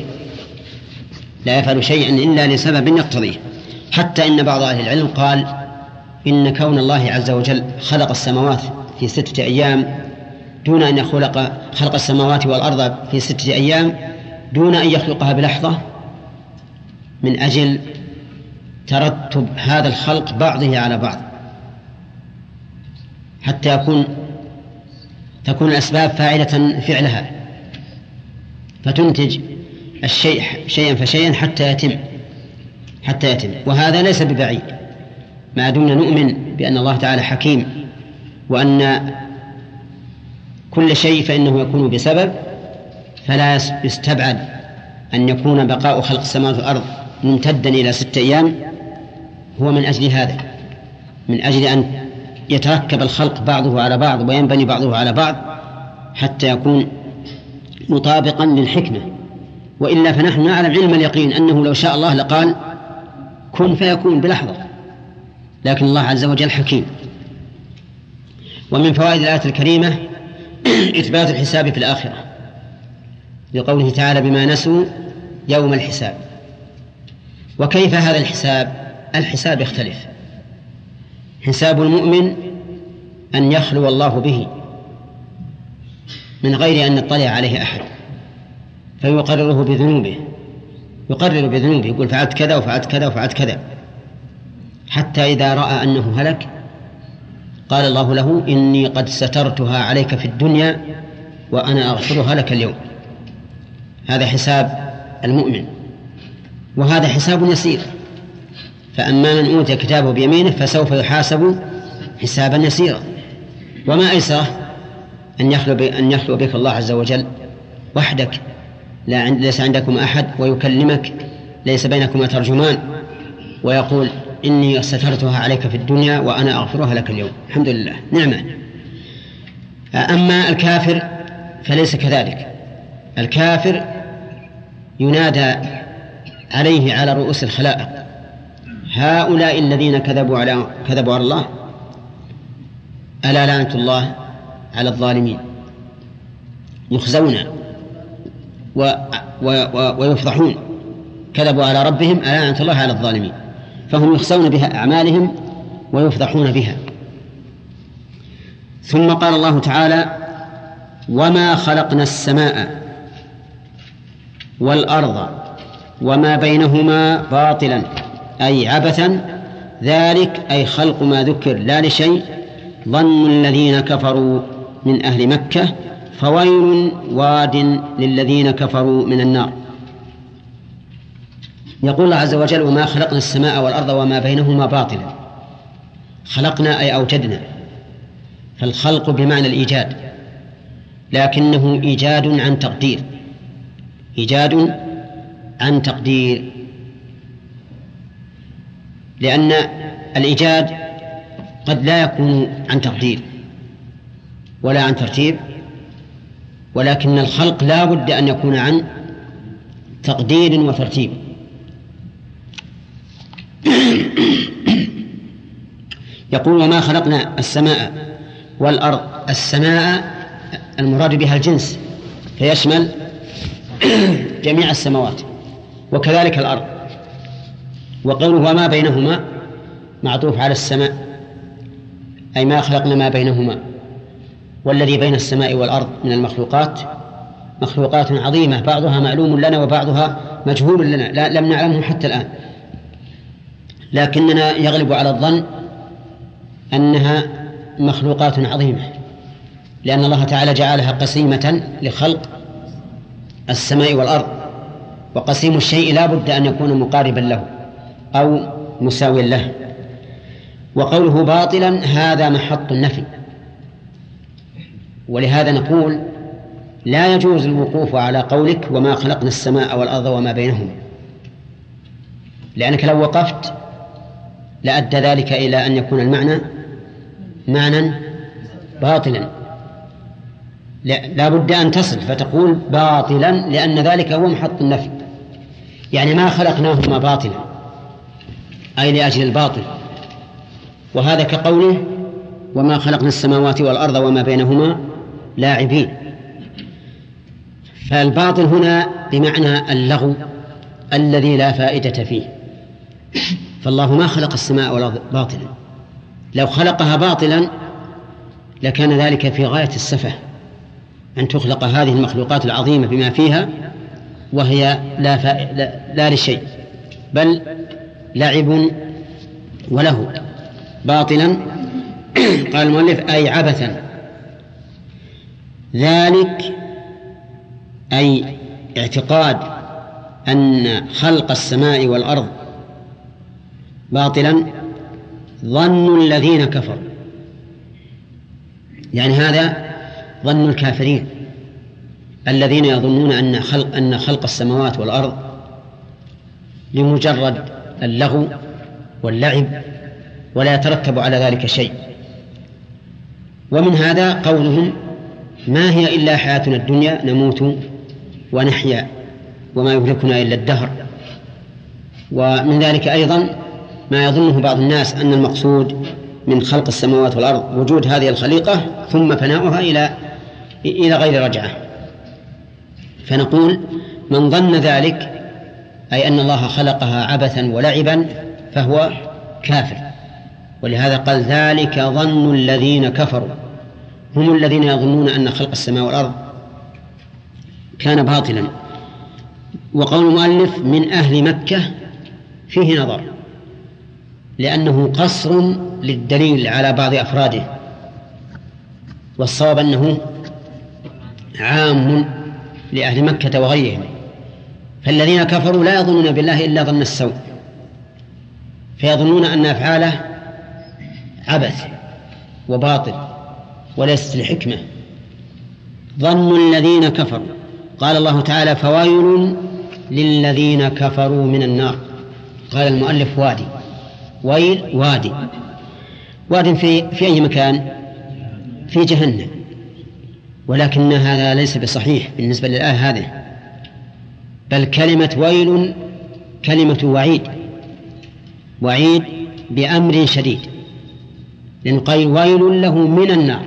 يقتضيه، حتى إن بعض أهل العلم قال إن كون الله عز وجل خلق السماوات في 6 أيام دون أن خلق السماوات والأرض في 6 أيام دون أن يخلقها بلحظة من أجل ترتب هذا الخلق بعضه على بعض، حتى تكون الأسباب فاعلة فعلها، فتنتج الشيء شيئا فشيئا حتى يتم. وهذا ليس ببعيد ما دمنا نؤمن بأن الله تعالى حكيم، وأن كل شيء فإنه يكون بسبب، فلا يستبعد أن يكون بقاء خلق السماوات والأرض ممتدا إلى 6 أيام هو من أجل هذا، من أجل أن يتركب الخلق بعضه على بعض وينبني بعضه على بعض حتى يكون مطابقا للحكمة. وإلا فنحن نعلم علم اليقين أنه لو شاء الله لقال كن فيكون بلحظة، لكن الله عز وجل حكيم. ومن فوائد الآية الكريمة إثبات الحساب في الآخرة، لقوله تعالى بما نسوا يوم الحساب. وكيف هذا الحساب يختلف. حساب المؤمن أن يخلو الله به من غير أن يطلع عليه أحد، فيقرره بذنوبه، يقول فعلت كذا وفعلت كذا وفعلت كذا، حتى إذا رأى أنه هلك قال الله له إني قد سترتها عليك في الدنيا وأنا أغفرها لك اليوم. هذا حساب المؤمن، وهذا حساب يسير. فأما من أوتي كتابه بيمينه فسوف يحاسب حسابا يسيرا. وما أيسره أن يخلو بك الله عز وجل وحدك، ليس عندكم أحد، ويكلمك ليس بينكما ترجمان، ويقول إني سترتها عليك في الدنيا وأنا أغفرها لك اليوم. الحمد لله، نعمة. أما الكافر فليس كذلك. الكافر ينادى عليه على رؤوس الخلائق هؤلاء الذين كذبوا على الله ألا لعنة الله على الظالمين، يخزون ويفضحون، كذبوا على ربهم ألا لعنة الله على الظالمين، فهم يخزون بها أعمالهم ويفضحون بها. ثم قال الله تعالى وما خلقنا السماء والأرض وما بينهما باطلا أي عبثا، ذلك أي خلق ما ذكر لا لشيء، ظن الذين كفروا من أهل مكة فويل واد للذين كفروا من النار. يقول الله عز وجل وما خلقنا السماء والأرض وما بينهما باطلا. خلقنا أي أوجدنا، فالخلق بمعنى الإيجاد، لكنه إيجاد عن تقدير. لأن الإيجاد قد لا يكون عن تقدير ولا عن ترتيب، ولكن الخلق لا بد أن يكون عن تقدير وترتيب. يقول وما خلقنا السماء والأرض. السماء المراد بها الجنس فيشمل جميع السماوات، وكذلك الأرض. وقوله وما بينهما معطوف على السماء، أي ما خلقنا ما بينهما. والذي بين السماء والأرض من المخلوقات مخلوقات عظيمة، بعضها معلوم لنا وبعضها مجهول لنا لم نعلمه حتى الآن، لكننا يغلب على الظن أنها مخلوقات عظيمة، لأن الله تعالى جعلها قسيمة لخلق السماء والأرض، وقسيم الشيء لا بد أن يكون مقاربا له أو مساويا له. وقوله باطلا هذا محط النفي، ولهذا نقول لا يجوز الوقوف على قولك وما خلقنا السماء والأرض وما بينهما، لأنك لو وقفت لأدى ذلك إلى أن يكون المعنى معنى باطلا. لا بد أن تصل فتقول باطلا، لأن ذلك هو محط النفي، يعني ما خلقناهما باطلا أي لأجل الباطل. وهذا كقوله وما خلقنا السماوات والأرض وما بينهما لاعبين. فالباطل هنا بمعنى اللغو الذي لا فائدة فيه، فالله ما خلق السماء والأرض باطلا، لو خلقها باطلا لكان ذلك في غاية السفه أن تخلق هذه المخلوقات العظيمة بما فيها وهي لا لشيء بل لعب وله. باطلا قال المؤلف أي عبثا، ذلك أي اعتقاد أن خلق السماء والأرض باطلا ظن الذين كفروا، يعني هذا ظن الكافرين الذين يظنون أن خلق السماوات والأرض لمجرد اللغو واللعب ولا يترتب على ذلك شيء. ومن هذا قولهم ما هي إلا حياتنا الدنيا نموت ونحيا وما يهلكنا إلا الدهر. ومن ذلك أيضا ما يظنه بعض الناس أن المقصود من خلق السماوات والأرض وجود هذه الخليقة ثم فناؤها إلى غير رجعة. فنقول من ظن ذلك أي أن الله خلقها عبثا ولعبا فهو كافر. ولهذا قال ذلك ظن الذين كفروا، هم الذين يظنون أن خلق السماء والأرض كان باطلا. وقول المؤلف من أهل مكة فيه نظر، لأنه قصر للدليل على بعض أفراده، والصواب أنه عام لأهل مكة وغيرهم. فالذين كفروا لا يظنون بالله إلا ظن السوء، فيظنون أن أفعاله عبث وباطل وليست الحكمة. ظن الذين كفروا، قال الله تعالى فويل للذين كفروا من النار. قال المؤلف وادي، ويل واد في أي مكان؟ في جهنم. ولكن هذا ليس بصحيح بالنسبة للآية هذه، بل كلمة ويل كلمة وعيد بأمر شديد، لأنه قال ويل له من النار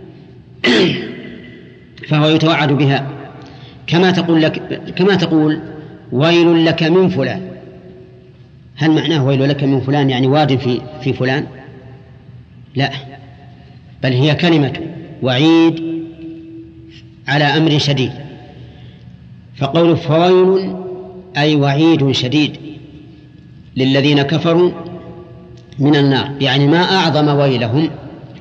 فهو يتوعد بها، كما تقول ويل لك من فلان. هل معناه ويل لك من فلان يعني واد في فلان؟ لا، بل هي كلمة وعيد على أمر شديد. فقول فويل أي وعيد شديد للذين كفروا من النار، يعني ما أعظم ويلهم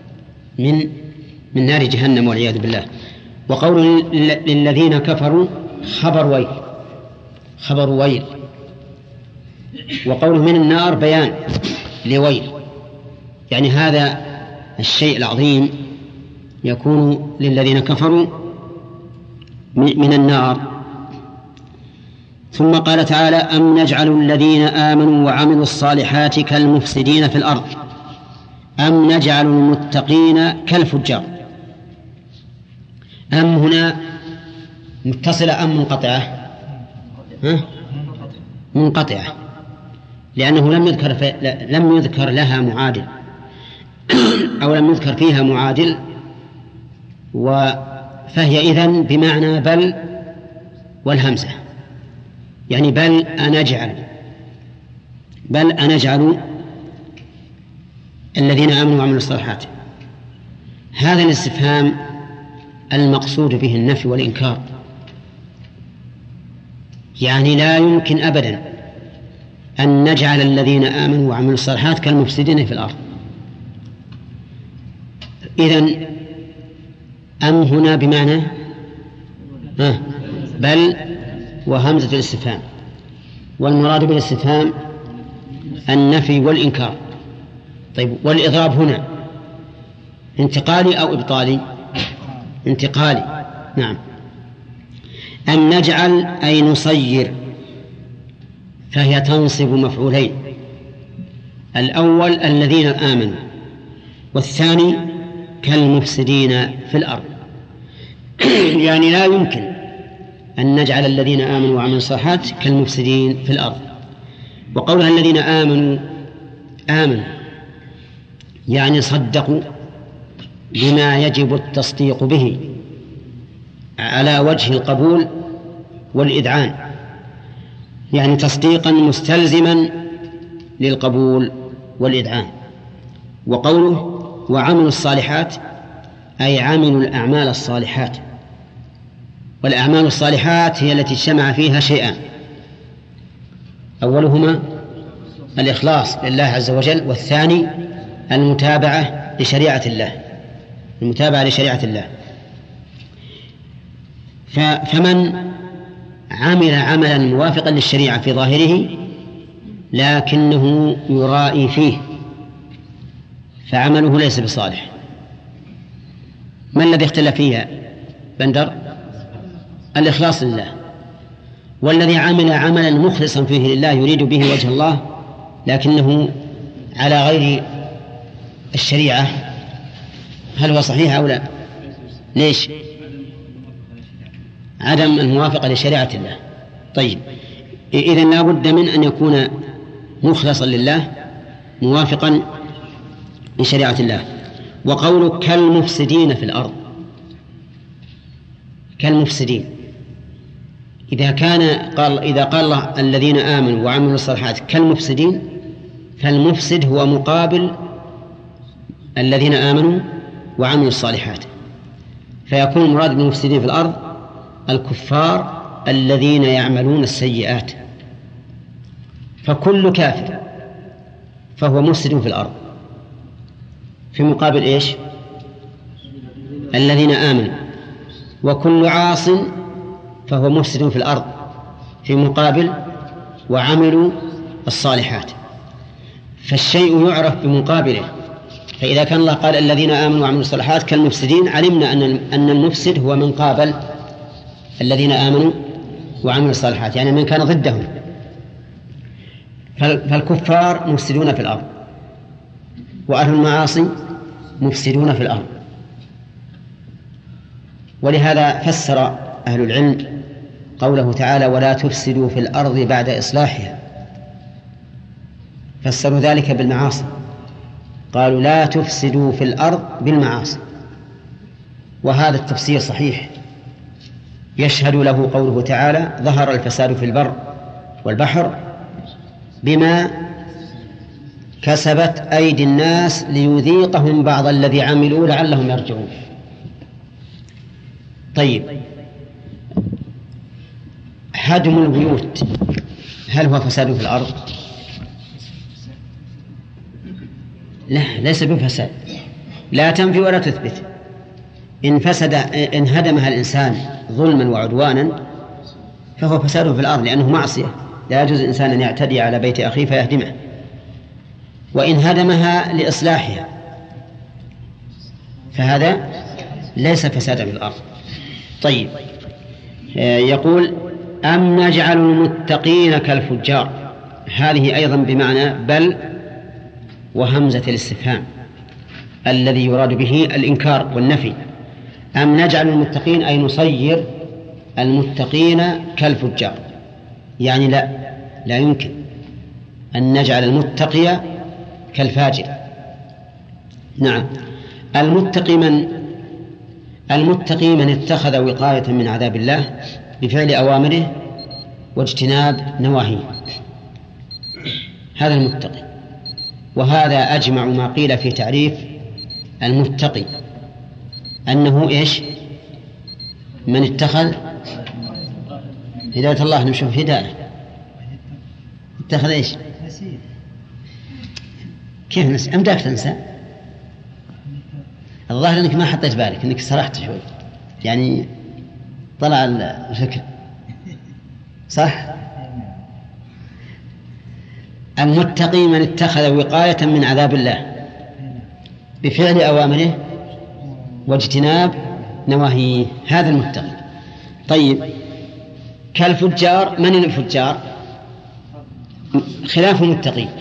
من نار جهنم والعياذ بالله. وقول للذين كفروا خبر ويل. وقوله من النار بيان لويل، يعني هذا الشيء العظيم يكون للذين كفروا من النار ثم قال تعالى: أم نجعل الذين آمنوا وعملوا الصالحات كالمفسدين في الأرض أم نجعل المتقين كالفجار. أم هنا متصلة أم منقطعة؟ منقطعة، لأنه لم يذكر لها معادل أو لم يذكر فيها معادل، فهي إذن بمعنى بل والهمزة، يعني بل أنجعل الذين آمنوا وعملوا الصالحات. هذا الاستفهام المقصود به النفي والإنكار، يعني لا يمكن أبدا أن نجعل الذين آمنوا وعملوا الصالحات كالمفسدين في الأرض. إذن أم هنا بمعنى بل وهمزة الاستفهام، والمراد بالاستفهام النفي والإنكار. طيب، والإضراب هنا انتقالي أو إبطالي؟ انتقالي، نعم. أن نجعل أي نصير، فهي تنصب مفعولين: الأول الذين آمنوا، والثاني كالمفسدين في الأرض. يعني لا يمكن أن نجعل الذين آمنوا وعملوا الصالحات كالمفسدين في الأرض. وقولها الذين آمنوا يعني صدقوا بما يجب التصديق به على وجه القبول والإذعان، يعني تصديقا مستلزما للقبول والإذعان. وقوله وعملوا الصالحات أي عملوا الأعمال الصالحات، والأعمال الصالحات هي التي اجتمع فيها شيئان: أولهما الإخلاص لله عز وجل، والثاني المتابعة لشريعة الله. فمن عمل عملا موافقا للشريعة في ظاهره لكنه يرائي فيه فعمله ليس بصالح. ما الذي اختلف فيها بندر؟ الإخلاص لله. والذي عمل عملا مخلصا فيه لله يريد به وجه الله لكنه على غير الشريعة، هل هو صحيح أو لا؟ ليش؟ عدم الموافقة لشريعة الله. طيب، إذن لا بد من أن يكون مخلصا لله موافقا لشريعة الله. وقوله كالمفسدين في الأرض، كالمفسدين، إذا قال الله الذين آمنوا وعملوا الصالحات كالمفسدين، فالمفسد هو مقابل الذين آمنوا وعملوا الصالحات، فيكون المراد بالمفسدين في الأرض الكفار الذين يعملون السيئات. فكل كافر فهو مفسد في الأرض، في مقابل إيش؟ الذين آمنوا. وكل عاص فهو مفسد في الأرض، في مقابل وعملوا الصالحات. فالشيء يعرف بمقابله. فإذا كان الله قال الذين آمنوا وعملوا الصالحات كالمفسدين، علمنا أن المفسد هو من قابل الذين آمنوا وعملوا الصالحات، يعني من كان ضدهم. فالكفار مفسدون في الأرض، وأهل المعاصي مفسدون في الأرض. ولهذا فسر أهل العلم قوله تعالى ولا تفسدوا في الأرض بعد إصلاحها، فسروا ذلك بالمعاصي، قالوا لا تفسدوا في الأرض بالمعاصي. وهذا التفسير صحيح، يشهد له قوله تعالى ظهر الفساد في البر والبحر بما كسبت أيدي الناس ليذيقهم بعض الذي عملوا لعلهم يرجعون. طيب، هدم البيوت هل هو فساد في الأرض؟ لا، ليس بفساد، لا تنفي ولا تثبت. إن هدمها الإنسان ظلما وعدوانا فهو فساد في الأرض، لأنه معصية، لا يجوز الإنسان أن يعتدي على بيت أخيه فيهدمه. وإن هدمها لإصلاحها فهذا ليس فسادا في الأرض. طيب، يقول أم نجعل المتقين كالفجار، هذه أيضا بمعنى بل وهمزة الاستفهام الذي يراد به الإنكار والنفي. أم نجعل المتقين أي نصير المتقين كالفجار، يعني لا يمكن أن نجعل المتقي كالفاجر. نعم. المتقي من اتخذ وقاية من عذاب الله بفعل أوامره واجتناب نواهيه، هذا المتقي. وهذا أجمع ما قيل في تعريف المتقي، أنه إيش؟ من اتخذ هداية الله، نشوف هداية اتخذ إيش؟ كيف نسي؟ أمداك تنسى؟ الظاهر أنك ما حطيت بالك، أنك سرحت شوي، يعني طلع الفكر صح؟ المتقي من اتخذ وقاية من عذاب الله بفعل أوامره واجتناب نواهيه، هذا المتقي. طيب كالفجار، من الفجار؟ خلاف المتقين،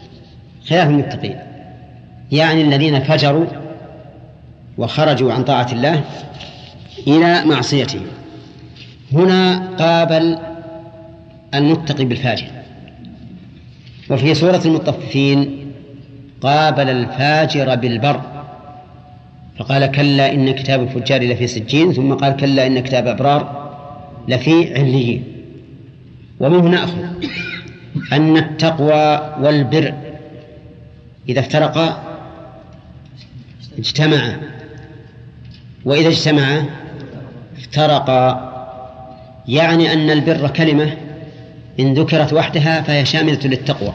يعني الذين فجروا وخرجوا عن طاعة الله إلى معصيته. هنا قابل المتقي بالفاجر. وفي سورة المطففين قابل الفاجر بالبر، فقال كلا إن كتاب الفجار لفي سجين، ثم قال كلا إن كتاب أبرار لفي عليين. ومنه نأخذ أن التقوى والبر إذا افترقا اجتمعا، وإذا اجتمعا افترقا، يعني أن البر كلمة إن ذكرت وحدها فهي شاملة للتقوى،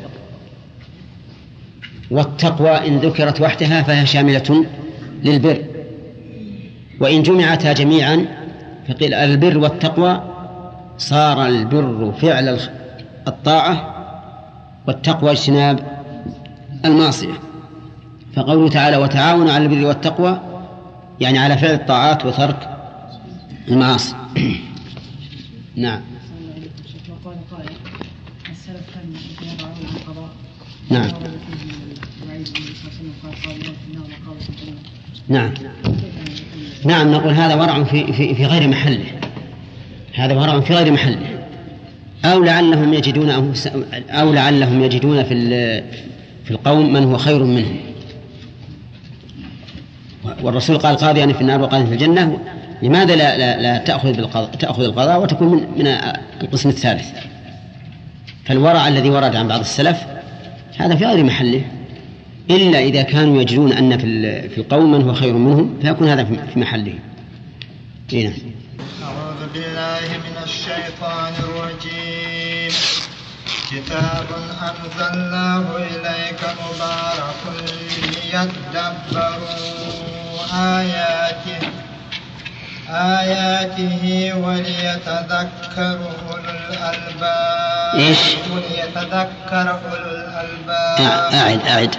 والتقوى إن ذكرت وحدها فهي شاملة للبر، وإن جمعتا جميعا فقيل البر والتقوى صار البر فعل الطاعة والتقوى اجتناب المعصية. فقوله تعالى وتعاونوا على البر والتقوى يعني على فعل الطاعات وترك المعاصي. نعم. نعم. نعم. نعم. نقول هذا ورع في غير محله، هذا ورع في غير محله، أو لعلهم يجدون في القوم من هو خير منهم. والرسول قال قاضيان في النار وقاضي في الجنة، لماذا لا تأخذ القضاء وتكون من القسم الثالث؟ فالورع الذي ورد عن بعض السلف هذا في غير محله، إلا إذا كانوا يجدون أن في القوم من هو خير منهم فيكون هذا في محله. هنا. أعوذ بالله من الشيطان الرجيم. كتاب أنزلناه إليك مبارك ليدبروا آياته وليتذكر أولو الألباب. إيش؟ وليتذكر أولو الألباب. أعد.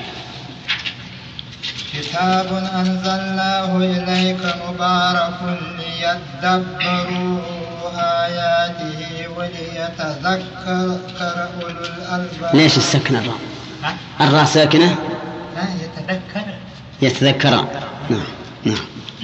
كتاب أنزلناه إليك مبارك ليدبروا آياته وليتذكر أولو الألباب. ليش السكنة الراء ساكنة؟ يتذكر. نعم.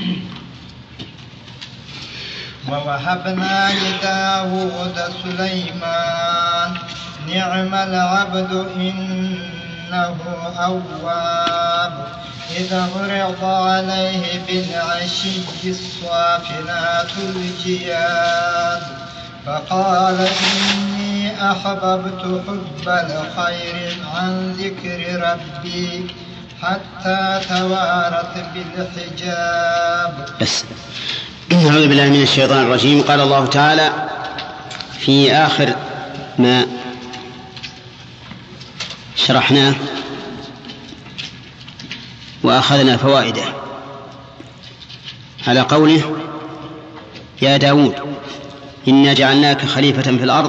ووهبنا لداود سليمان نعم العبد إنه أواب إذا عرض عليه بالعشي الصافنات الجياد فقال إني أحببت حب الخير عن ذكر ربي حتى توارت بالحجاب. بس أعوذ بالله من الشيطان الرجيم. قال الله تعالى في آخر ما شرحناه وأخذنا فوائده على قوله يا داود إنا جعلناك خليفة في الأرض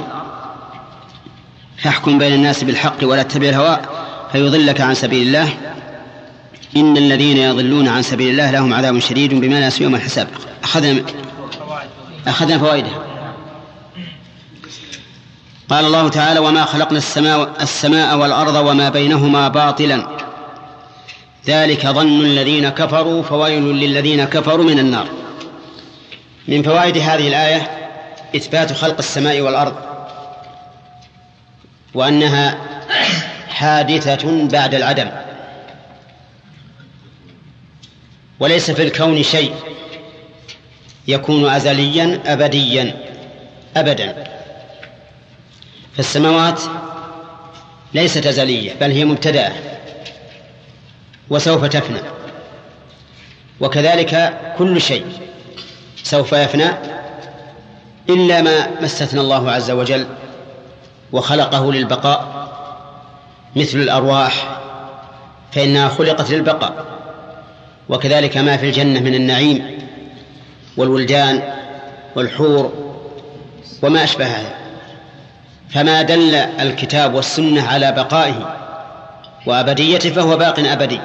فاحكم بين الناس بالحق ولا تتبع الهوى فيضلك عن سبيل الله إن الذين يضلون عن سبيل الله لهم عذاب شديد بما نسوا يوم الحساب. أخذنا فوائده. قال الله تعالى: وما خلقنا السماء والأرض وما بينهما باطلا ذلك ظن الذين كفروا فويل للذين كفروا من النار. من فوائد هذه الآية إثبات خلق السماء والأرض، وأنها حادثة بعد العدم، وليس في الكون شيء يكون أزليا أبديا أبدا. فالسماوات ليست أزلية بل هي مبتدأة وسوف تفنى، وكذلك كل شيء سوف يفنى إلا ما استثنى الله عز وجل وخلقه للبقاء، مثل الأرواح فإنها خلقت للبقاء، وكذلك ما في الجنة من النعيم والولدان والحور وما أشبه هذا. فما دل الكتاب والسنة على بقائه وأبديته فهو باق أبدي،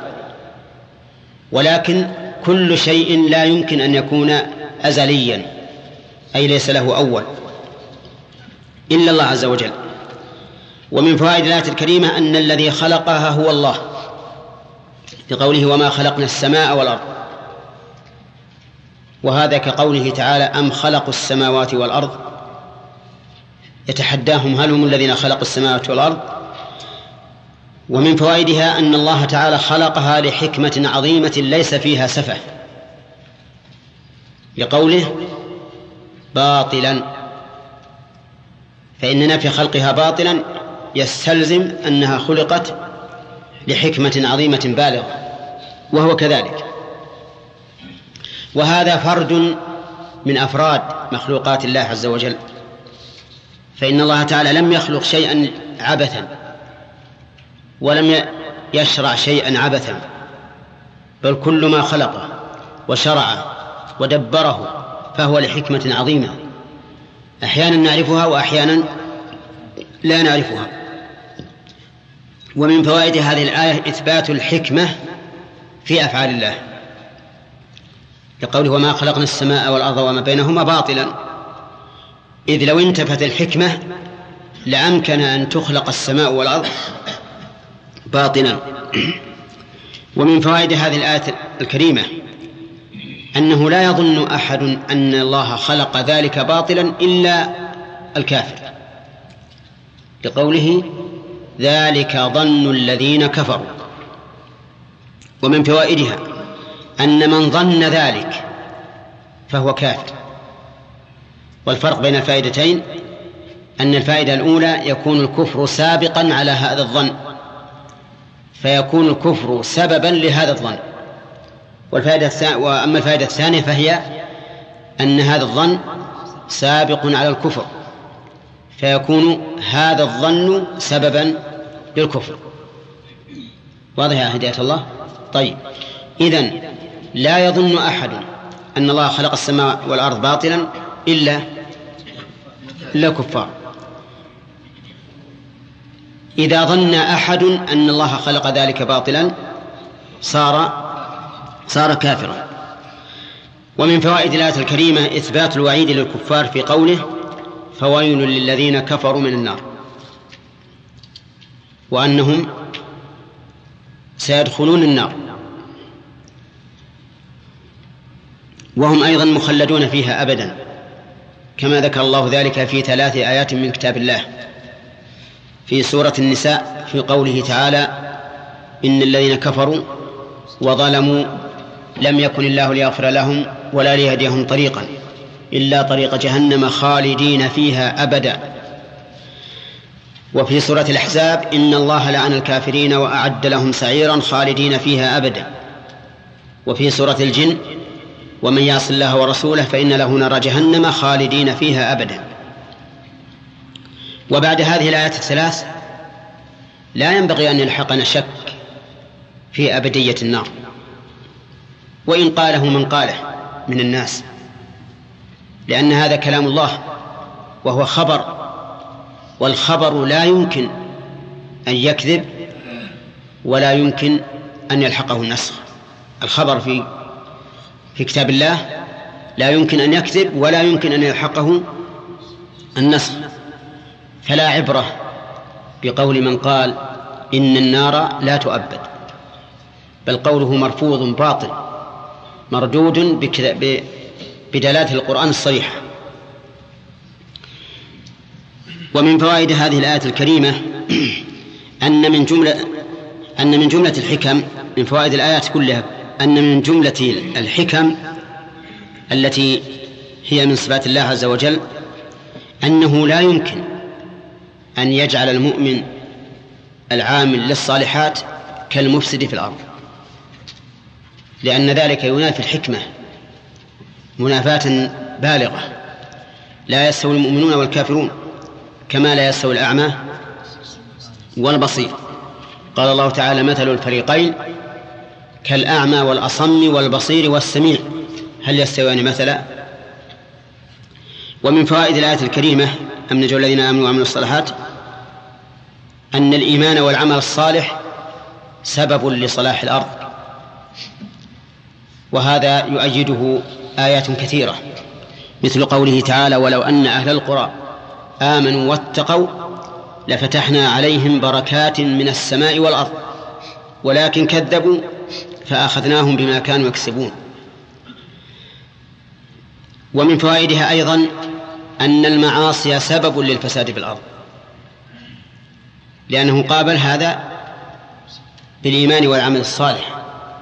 ولكن كل شيء لا يمكن أن يكون أزليا، أي ليس له أول إلا الله عز وجل. ومن فوائد الآية الكريمة أن الذي خلقها هو الله، بقوله: وما خلقنا السماء والأرض، وهذا كقوله تعالى: أم خلقوا السماوات والأرض، يتحداهم هل هم الذين خلقوا السماوات والأرض. ومن فوائدها أن الله تعالى خلقها لحكمة عظيمة ليس فيها سفه، لقوله باطلا، فإن نفي خلقها باطلا يستلزم أنها خلقت لحكمة عظيمة بالغة، وهو كذلك. وهذا فرد من أفراد مخلوقات الله عز وجل، فإن الله تعالى لم يخلق شيئا عبثا ولم يشرع شيئا عبثا، بل كل ما خلقه وشرعه ودبره فهو لحكمة عظيمة أحيانا نعرفها وأحيانا لا نعرفها. ومن فوائد هذه الآية إثبات الحكمة في أفعال الله، لقوله: وما خلقنا السماء والأرض وما بينهما باطلا، إذ لو انتفت الحكمة لأمكن أن تخلق السماء والأرض باطلا. ومن فوائد هذه الآية الكريمة أنه لا يظن أحد أن الله خلق ذلك باطلا إلا الكافر، لقوله: ذلك ظن الذين كفروا. ومن فوائدها أن من ظن ذلك فهو كافر. والفرق بين الفائدتين أن الفائدة الأولى يكون الكفر سابقا على هذا الظن، فيكون الكفر سببا لهذا الظن. وأما الفائدة الثانية فهي أن هذا الظن سابق على الكفر، فيكون هذا الظن سببا للكفر. واضح يا هداية الله؟ طيب، إذن لا يظن أحد أن الله خلق السماء والأرض باطلا إلا كفار. إذا ظن أحد أن الله خلق ذلك باطلا صار كافرا. ومن فوائد الآية الكريمة إثبات الوعيد للكفار في قوله: فويل للذين كفروا من النار، وأنهم سيدخلون النار وهم أيضا مخلدون فيها أبدا، كما ذكر الله ذلك في 3 آيات من كتاب الله. في سورة النساء في قوله تعالى: إن الذين كفروا وظلموا لم يكن الله ليغفر لهم ولا ليهديهم طريقا إلا طريق جهنم خالدين فيها أبدا. وفي سورة الأحزاب: إن الله لعن الكافرين وأعد لهم سعيرا خالدين فيها أبدا. وفي سورة الجن: ومن يعص الله ورسوله فإن له نار جهنم خالدين فيها أبدا. وبعد هذه الآيات الثلاث لا ينبغي أن يلحقنا شك في أبدية النار، وإن قاله من قاله من الناس، لأن هذا كلام الله وهو خبر، والخبر لا يمكن أن يكذب ولا يمكن أن يلحقه النسخ. الخبر في كتاب الله لا يمكن أن يكذب ولا يمكن أن يلحقه النسخ. فلا عبرة بقول من قال إن النار لا تؤبد، بل قوله مرفوض باطل مردود بدلالة القرآن الصريحة. ومن فوائد هذه الآية الكريمة أن من جملة الحكم، من فوائد الآيات كلها، أن من جملة الحكم التي هي من صفات الله عز وجل أنه لا يمكن أن يجعل المؤمن العامل للصالحات كالمفسد في الأرض، لأن ذلك ينافي الحكمة منافاة بالغة. لا يستوي المؤمنون والكافرون كما لا يستوي الأعمى والبصير. قال الله تعالى مثل الفريقين كالأعمى والأصم والبصير والسميع هل يستويان مثلا. ومن فوائد الآية الكريمة أم نجعل الذين آمنوا وعملوا الصالحات أن الإيمان والعمل الصالح سبب لصلاح الأرض، وهذا يؤيده آيات كثيرة مثل قوله تعالى ولو أن أهل القرى آمنوا واتقوا لفتحنا عليهم بركات من السماء والأرض ولكن كذبوا فأخذناهم بما كانوا يكسبون. ومن فوائدها أيضا أن المعاصي سبب للفساد في الأرض، لأنه قابل هذا بالإيمان والعمل الصالح.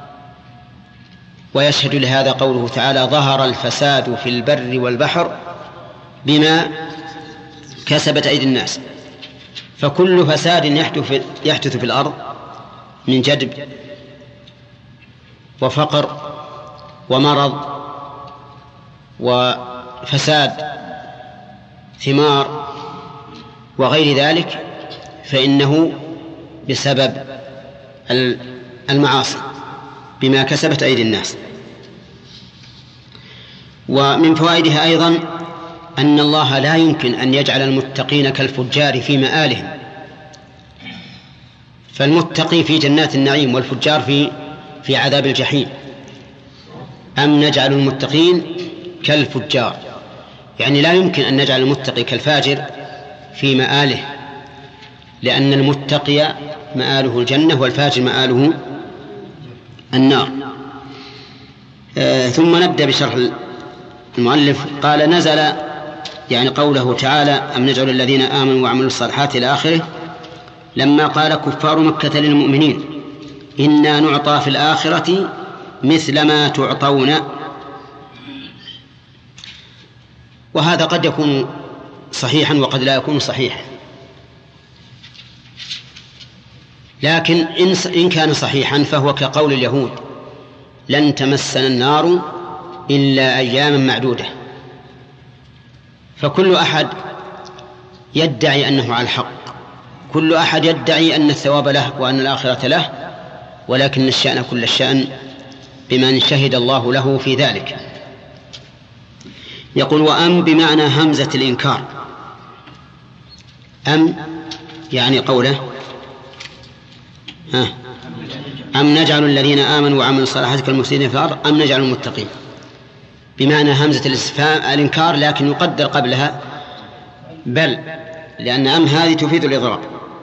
ويشهد لهذا قوله تعالى ظهر الفساد في البر والبحر بما كسبت أيدي الناس. فكل فساد يحدث في الأرض من جدب وفقر ومرض وفساد ثمار وغير ذلك فإنه بسبب المعاصي بما كسبت أيدي الناس. ومن فوائدها أيضا أن الله لا يمكن أن يجعل المتقين كالفجار في مآلهم، فالمتقي في جنات النعيم والفجار في عذاب الجحيم. أم نجعل المتقين كالفجار، يعني لا يمكن أن نجعل المتقي كالفاجر في مآله، لأن المتقي مآله الجنة والفاجر مآله النار. ثم نبدأ بشرح المؤلف. قال نزل يعني قوله تعالى أم نجعل الذين آمنوا وعملوا الصالحات إلى آخره لما قال كفار مكة للمؤمنين إنا نعطى في الآخرة مثل ما تعطون. وهذا قد يكون صحيحا وقد لا يكون صحيحا، لكن إن كان صحيحا فهو كقول اليهود لن تمسنا النار إلا أياما معدودة. فكل أحد يدعي أنه على الحق، كل أحد يدعي أن الثواب له وأن الآخرة له، ولكن الشأن كل الشأن بمن شهد الله له في ذلك. يقول وأم بمعنى همزة الإنكار. أم يعني قوله أم نجعل الذين آمنوا وعملوا الصالحات كالمفسدين في الأرض أم نجعل المتقين، بمعنى همزة الاستفهام الإنكار، لكن يقدر قبلها بل، لأن أم هذه تفيد الإضراب.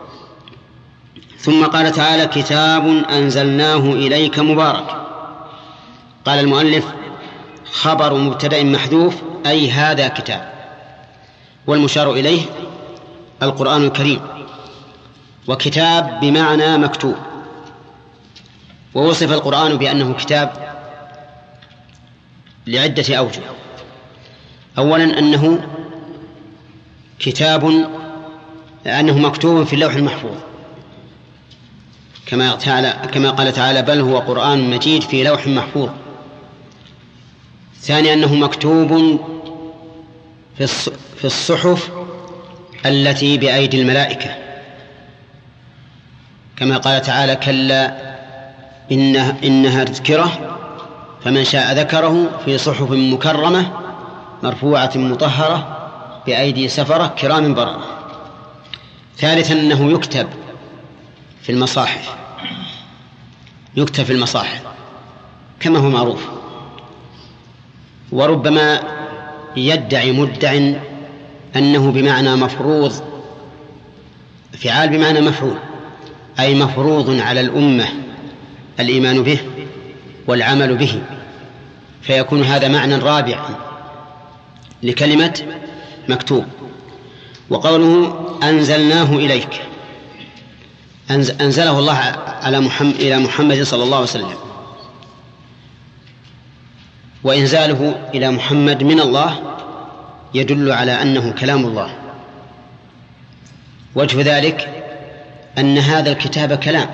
ثم قال تعالى كتاب أنزلناه إليك مبارك. قال المؤلف خبر مبتدأ محذوف أي هذا كتاب، والمشار إليه القرآن الكريم، وكتاب بمعنى مكتوب. ووصف القرآن بأنه كتاب لعدة أوجه. أولا أنه كتاب أنه مكتوب في اللوح المحفوظ كما قال تعالى بل هو قرآن مجيد في لوح محفوظ. ثانيا أنه مكتوب في الصحف التي بأيدي الملائكة، كما قال تعالى كلا إنها تذكرة فمن شاء ذكره في صحف مكرمة مرفوعة مطهرة بأيدي سفرة كرام بررة. ثالثا أنه يكتب في المصاحف، يكتب في المصاحف كما هو معروف. وربما يدعي مدع أنه بمعنى مفروض فعال بمعنى مفعول، أي مفروض على الأمة الإيمان به والعمل به، فيكون هذا معنى رابعا لكلمة مكتوب. وقوله أنزلناه إليك، أنزله الله إلى محمد صلى الله عليه وسلم، وإنزاله إلى محمد من الله يدل على أنه كلام الله. وجه ذلك أن هذا الكتاب كلام،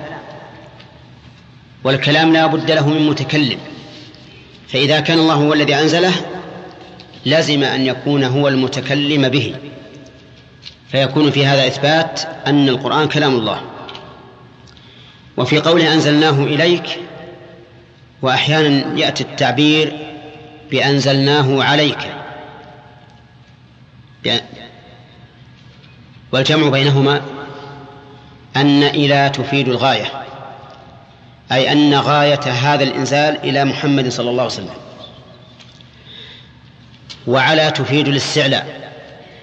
والكلام لا بد له من متكلم، فإذا كان الله هو الذي أنزله لازم أن يكون هو المتكلم به، فيكون في هذا إثبات أن القرآن كلام الله. وفي قوله أنزلناه إليك، وأحيانا يأتي التعبير بأنزلناه عليك، والجمع بينهما أن إلى تفيد الغاية، أي أن غاية هذا الإنزال إلى محمد صلى الله عليه وسلم، وعلى تفيد الاستعلاء،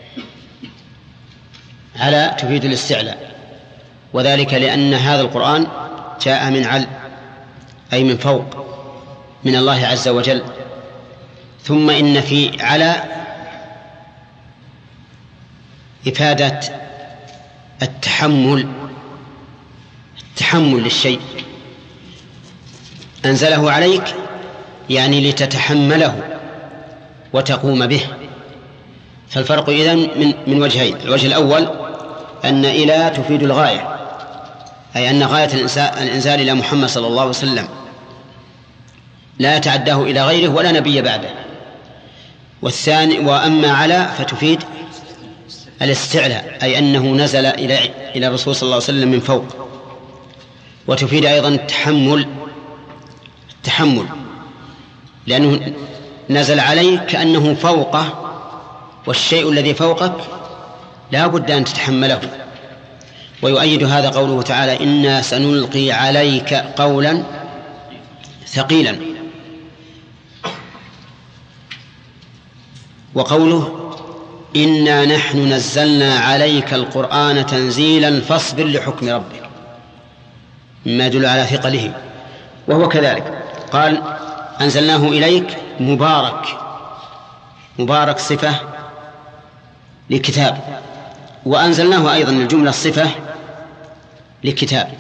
على تفيد الاستعلاء، وذلك لأن هذا القرآن جاء من عل، أي من فوق، من الله عز وجل. ثم إن في على إفادة التحمل للشيء، أنزله عليك يعني لتتحمله وتقوم به. فالفرق إذن من وجهين: الوجه الأول أن إلى تفيد الغاية، أي أن غاية الإنزال إلى محمد صلى الله عليه وسلم لا يتعداه إلى غيره ولا نبي بعده. والثاني وأما على فتفيد الاستعلاء، أي أنه نزل إلى الرسول صلى الله عليه وسلم من فوق. وتفيد أيضا التحمل لأنه نزل عليك كأنه فوقه، والشيء الذي فوقك لا بد أن تتحمله. ويؤيد هذا قوله تعالى: إنا سنلقي عليك قولا ثقيلا. وقوله إنا نحن نزلنا عليك القرآن تنزيلا فاصبر لحكم ربك، مما يدل على ثقله، وهو كذلك. قال أنزلناه إليك مبارك صفة لكتاب، وأنزلناه أيضا الجملة الصفة لكتاب.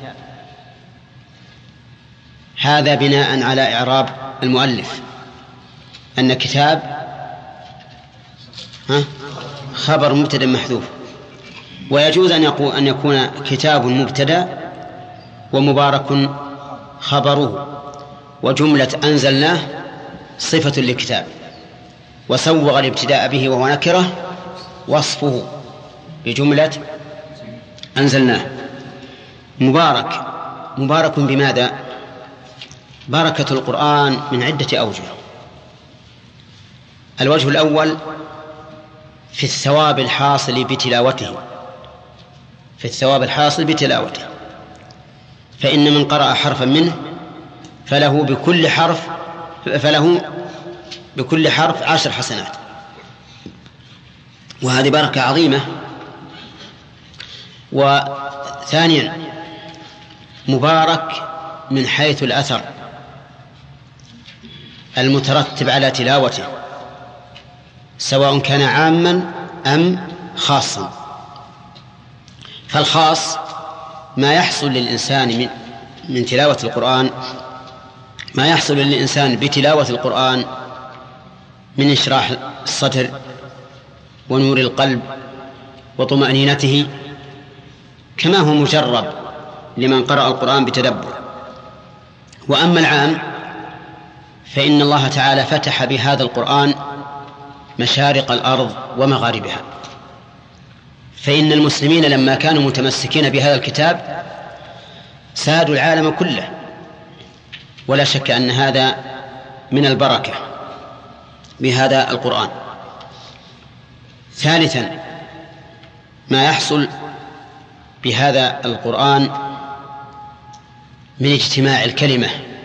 هذا بناء على إعراب المؤلف أن كتاب خبر مبتدأ محذوف، ويجوز أن يكون كتاب مبتدأ ومبارك خبره، وجملة أنزلناه صفة للكتاب، وسوغ الابتداء به وهو نكرة وصفه بجملة أنزلناه. مبارك بماذا؟ بركة القرآن من عدة أوجه. الوجه الأول في الثواب الحاصل بتلاوته، فإن من قرأ حرفا منه فله بكل حرف 10 حسنات، وهذه بركة عظيمة. وثانيا مبارك من حيث الأثر المترتب على تلاوته، سواء كان عاما أم خاصا. فالخاص ما يحصل للإنسان من تلاوة القرآن، ما يحصل للإنسان بتلاوة القرآن من إشراح الصدر ونور القلب وطمأنينته، كما هو مجرب لمن قرأ القرآن بتدبر. وأما العام فإن الله تعالى فتح بهذا القرآن مشارق الأرض ومغاربها، فإن المسلمين لما كانوا متمسكين بهذا الكتاب سادوا العالم كله، ولا شك أن هذا من البركة بهذا القرآن. ثالثا ما يحصل بهذا القرآن من اجتماع الكلمة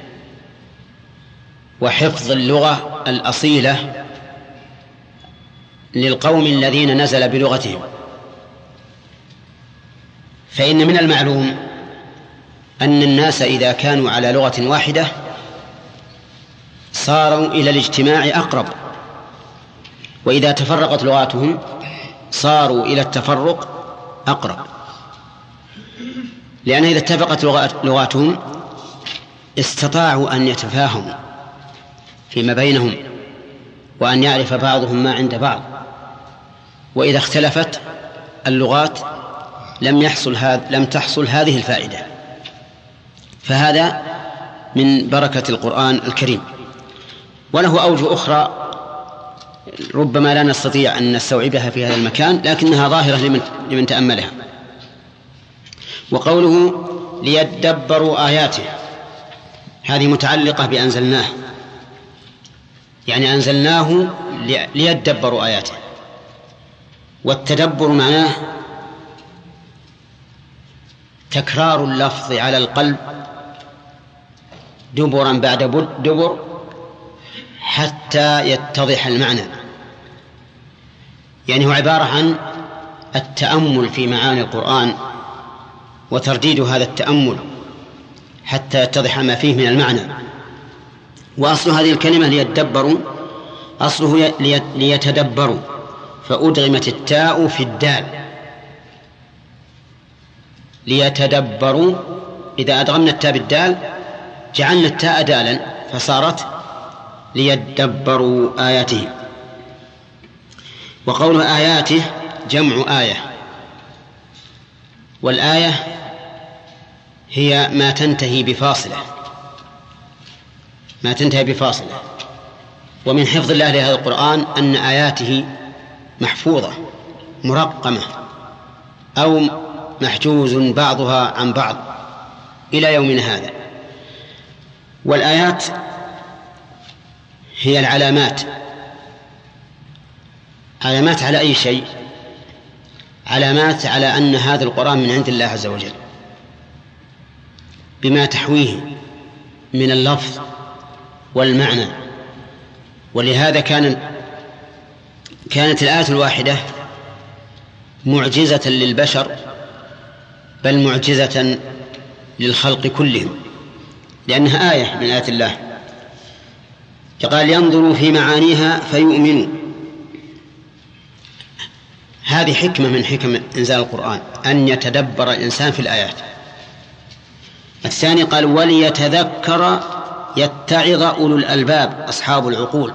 وحفظ اللغة الأصيلة للقوم الذين نزل بلغتهم. فإن من المعلوم أن الناس إذا كانوا على لغة واحدة صاروا إلى الاجتماع أقرب، وإذا تفرقت لغاتهم صاروا إلى التفرق أقرب، لأن إذا اتفقت لغاتهم استطاعوا أن يتفاهموا فيما بينهم وأن يعرف بعضهم ما عند بعض. وإذا اختلفت اللغات لم تحصل هذه الفائدة. فهذا من بركة القرآن الكريم. وله أوجه أخرى ربما لا نستطيع أن نستوعبها في هذا المكان، لكنها ظاهرة لمن تأملها. وقوله ليدبروا آياته، هذه متعلقة بأنزلناه، يعني أنزلناه ليدبروا آياته. والتدبر معناه تكرار اللفظ على القلب دبرا بعد دبر حتى يتضح المعنى، يعني هو عبارة عن التأمل في معاني القرآن وترديد هذا التأمل حتى يتضح ما فيه من المعنى. وأصل هذه الكلمة ليدبروا أصله ليتدبروا، فأدغمت التاء في الدال ليتدبروا. إذا أدغمنا التاء بالدال جعلنا التاء دالا فصارت ليدبروا آياته. وقول آياته جمع آية، والآية هي ما تنتهي بفاصلة. ومن حفظ الله لهذا القرآن أن آياته محفوظة مرقمة أو محجوز بعضها عن بعض إلى يومنا هذا. والآيات هي العلامات. علامات على أي شيء؟ علامات على أن هذا القرآن من عند الله عز وجل بما تحويه من اللفظ والمعنى. ولهذا كانت الآية الواحدة معجزة للبشر، بل معجزة للخلق كلهم، لأنها آية من آيات الله. قال ينظروا في معانيها فيؤمنوا. هذه حكمة من حكم إنزال القرآن، أن يتدبر الإنسان في الآيات. الثاني قال وليتذكر يتعظ أولو الألباب أصحاب العقول.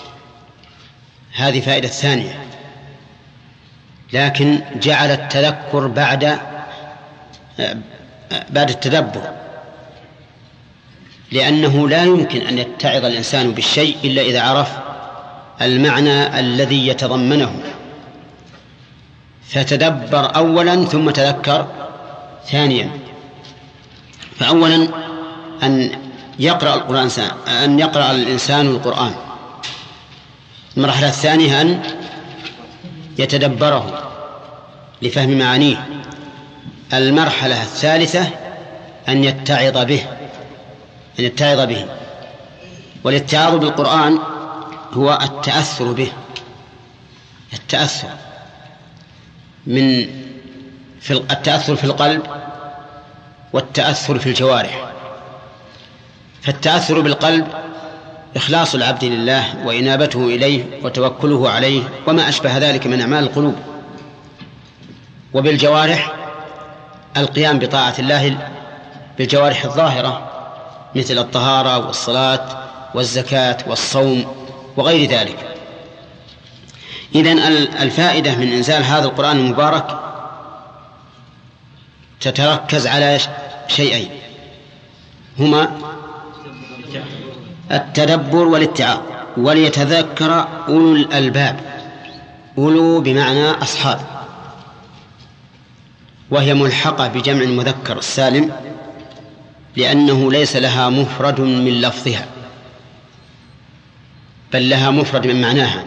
هذه فائدة ثانية، لكن جعل التذكر بعد التدبر، لأنه لا يمكن أن يتعظ الإنسان بالشيء إلا إذا عرف المعنى الذي يتضمنه، فتدبر أولا ثم تذكر ثانيا. فأولا أن يقرأ الإنسان القرآن. المرحلة الثانية أن يتدبره لفهم معانيه. المرحلة الثالثة أن يتعظ به. والاتعاظ بالقرآن هو التأثر به، التأثر في القلب والتأثر في الجوارح. فالتأثر بالقلب إخلاص العبد لله وإنابته إليه وتوكله عليه وما أشبه ذلك من أعمال القلوب. وبالجوارح القيام بطاعة الله بالجوارح الظاهرة مثل الطهارة والصلاة والزكاة والصوم وغير ذلك. إذن الفائدة من إنزال هذا القرآن المبارك تتركز على شيئين، هما التدبر والاتعاظ. وليتذكر أولو الألباب، أولو بمعنى أصحاب، وهي ملحقة بجمع المذكر السالم، لأنه ليس لها مفرد من لفظها بل لها مفرد من معناها.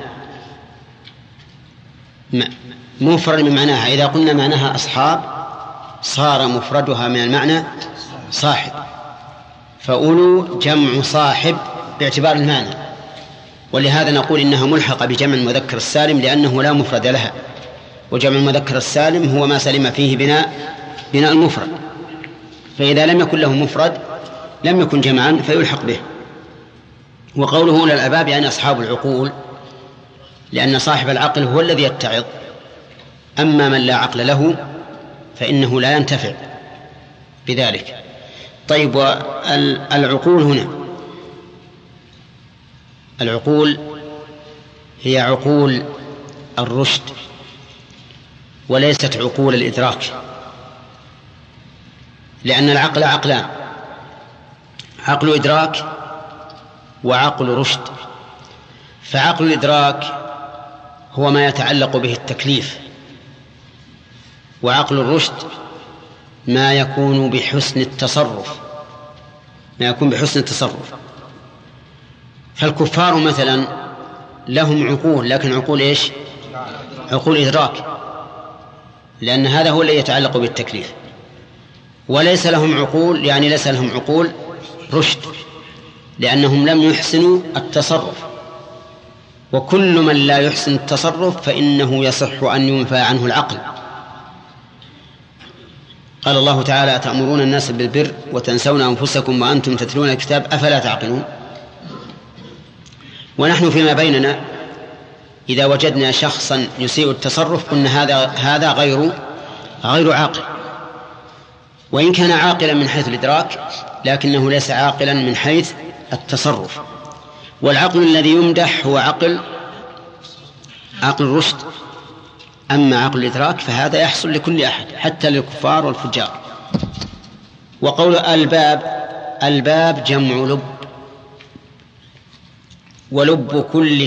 مفرد من معناها، إذا قلنا معناها أصحاب صار مفردها من المعنى صاحب، فأولو جمع صاحب باعتبار المعنى. ولهذا نقول إنها ملحقة بجمع المذكر السالم لأنه لا مفرد لها، وجمع المذكر السالم هو ما سلم فيه بناء بناء المفرد، فإذا لم يكن له مفرد لم يكن جمعا فيلحق به. وقوله أولي الألباب يعني أصحاب العقول، لأن صاحب العقل هو الذي يتعظ، أما من لا عقل له فإنه لا ينتفع بذلك. طيب، والعقول هنا، العقول هي عقول الرشد وليست عقول الإدراك، لأن العقل عقلان: عقل إدراك وعقل رشد. فعقل الإدراك هو ما يتعلق به التكليف، وعقل الرشد ما يكون بحسن التصرف، فالكفار مثلا لهم عقول، لكن عقول إيش؟ عقول إدراك، لأن هذا هو الذي يتعلق بالتكليف. وليس لهم عقول، يعني ليس لهم عقول رشد، لأنهم لم يحسنوا التصرف، وكل من لا يحسن التصرف فإنه يصح أن ينفى عنه العقل. قال الله تعالى: أتأمرون الناس بالبر وتنسون أنفسكم وأنتم تتلون الكتاب أفلا تعقلون. ونحن فيما بيننا إذا وجدنا شخصا يسيء التصرف قلنا هذا غير عاقل، وإن كان عاقلا من حيث الإدراك لكنه ليس عاقلا من حيث التصرف. والعقل الذي يمدح هو عقل الرشد، أما عقل الإدراك فهذا يحصل لكل أحد حتى للكفار والفجار. وقول الباب جمع لب، ولب كل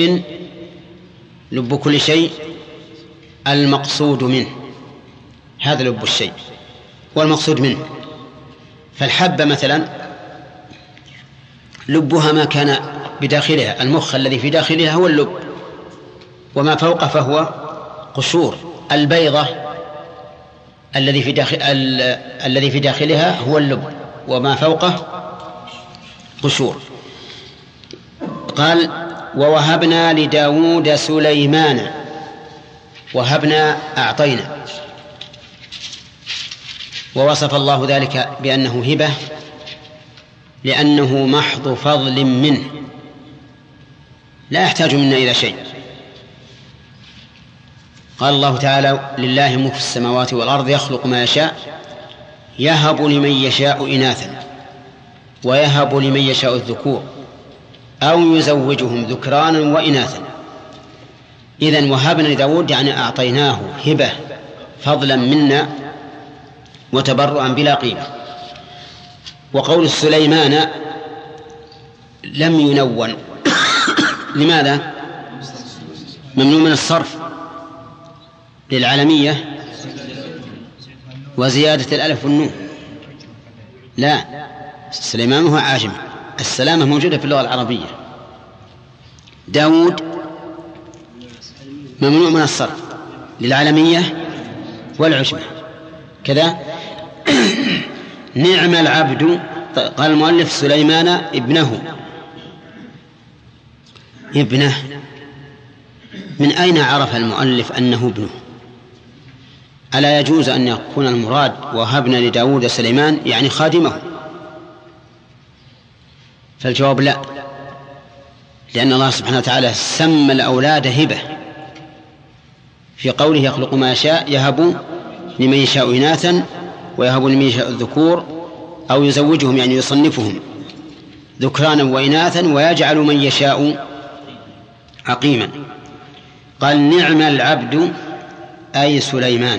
شيء المقصود منه، هذا لب الشيء والمقصود منه. فالحبة مثلا لبها ما كان بداخلها، المخ الذي في داخلها هو اللب، وما فوقه فهو قشور. البيضة الذي في داخلها هو اللب، وما فوقه قشور. قال: ووهبنا لداود سليمان. وهبنا أعطينا، ووصف الله ذلك بأنه هبة لأنه محض فضل منه، لا يحتاج منا إلى شيء. قال الله تعالى: لله ملك السماوات والأرض يخلق ما يشاء يهب لمن يشاء إناثا ويهب لمن يشاء الذكور أو يزوجهم ذكرانا وإناثا. إذن وهبنا لداود يعني أعطيناه هبة فضلا منا وتبرعا بلا قيمة. وقول سليمان لم ينون لماذا؟ ممنوع من الصرف للعالمية وزيادة الألف والنون. لا، سليمان هو عاجم، السلامة موجودة في اللغة العربية. داود ممنوع من الصرف للعالمية والعجمة كذا. نعم العبد. قال المؤلف سليمان ابنه. من أين عرف المؤلف أنه ابنه؟ ألا يجوز أن يكون المراد وهبنا لداود سليمان يعني خادمه؟ فالجواب لا، لأن الله سبحانه وتعالى سمى الأولاد هبة في قوله يخلق ما يشاء يهب لمن يشاء إناثا ويهب لمن يشاء الذكور أو يزوجهم يعني يصنفهم ذكرانا وإناثا ويجعل من يشاء عقيما. قال نعم العبد أي سليمان،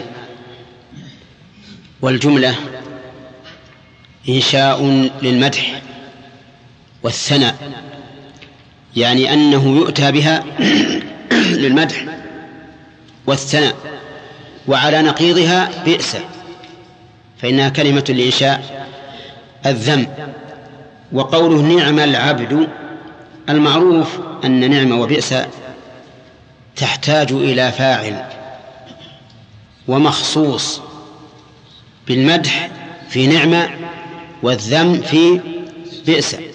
والجملة إنشاء للمدح والثناء، يعني أنه يؤتى بها للمدح والثناء. وعلى نقيضها بئس، فإنها كلمة لإنشاء الذم. وقوله نعم العبد، المعروف أن نعم وبئس تحتاج إلى فاعل ومخصوص، بالمدح في نعمة والذم في بئس.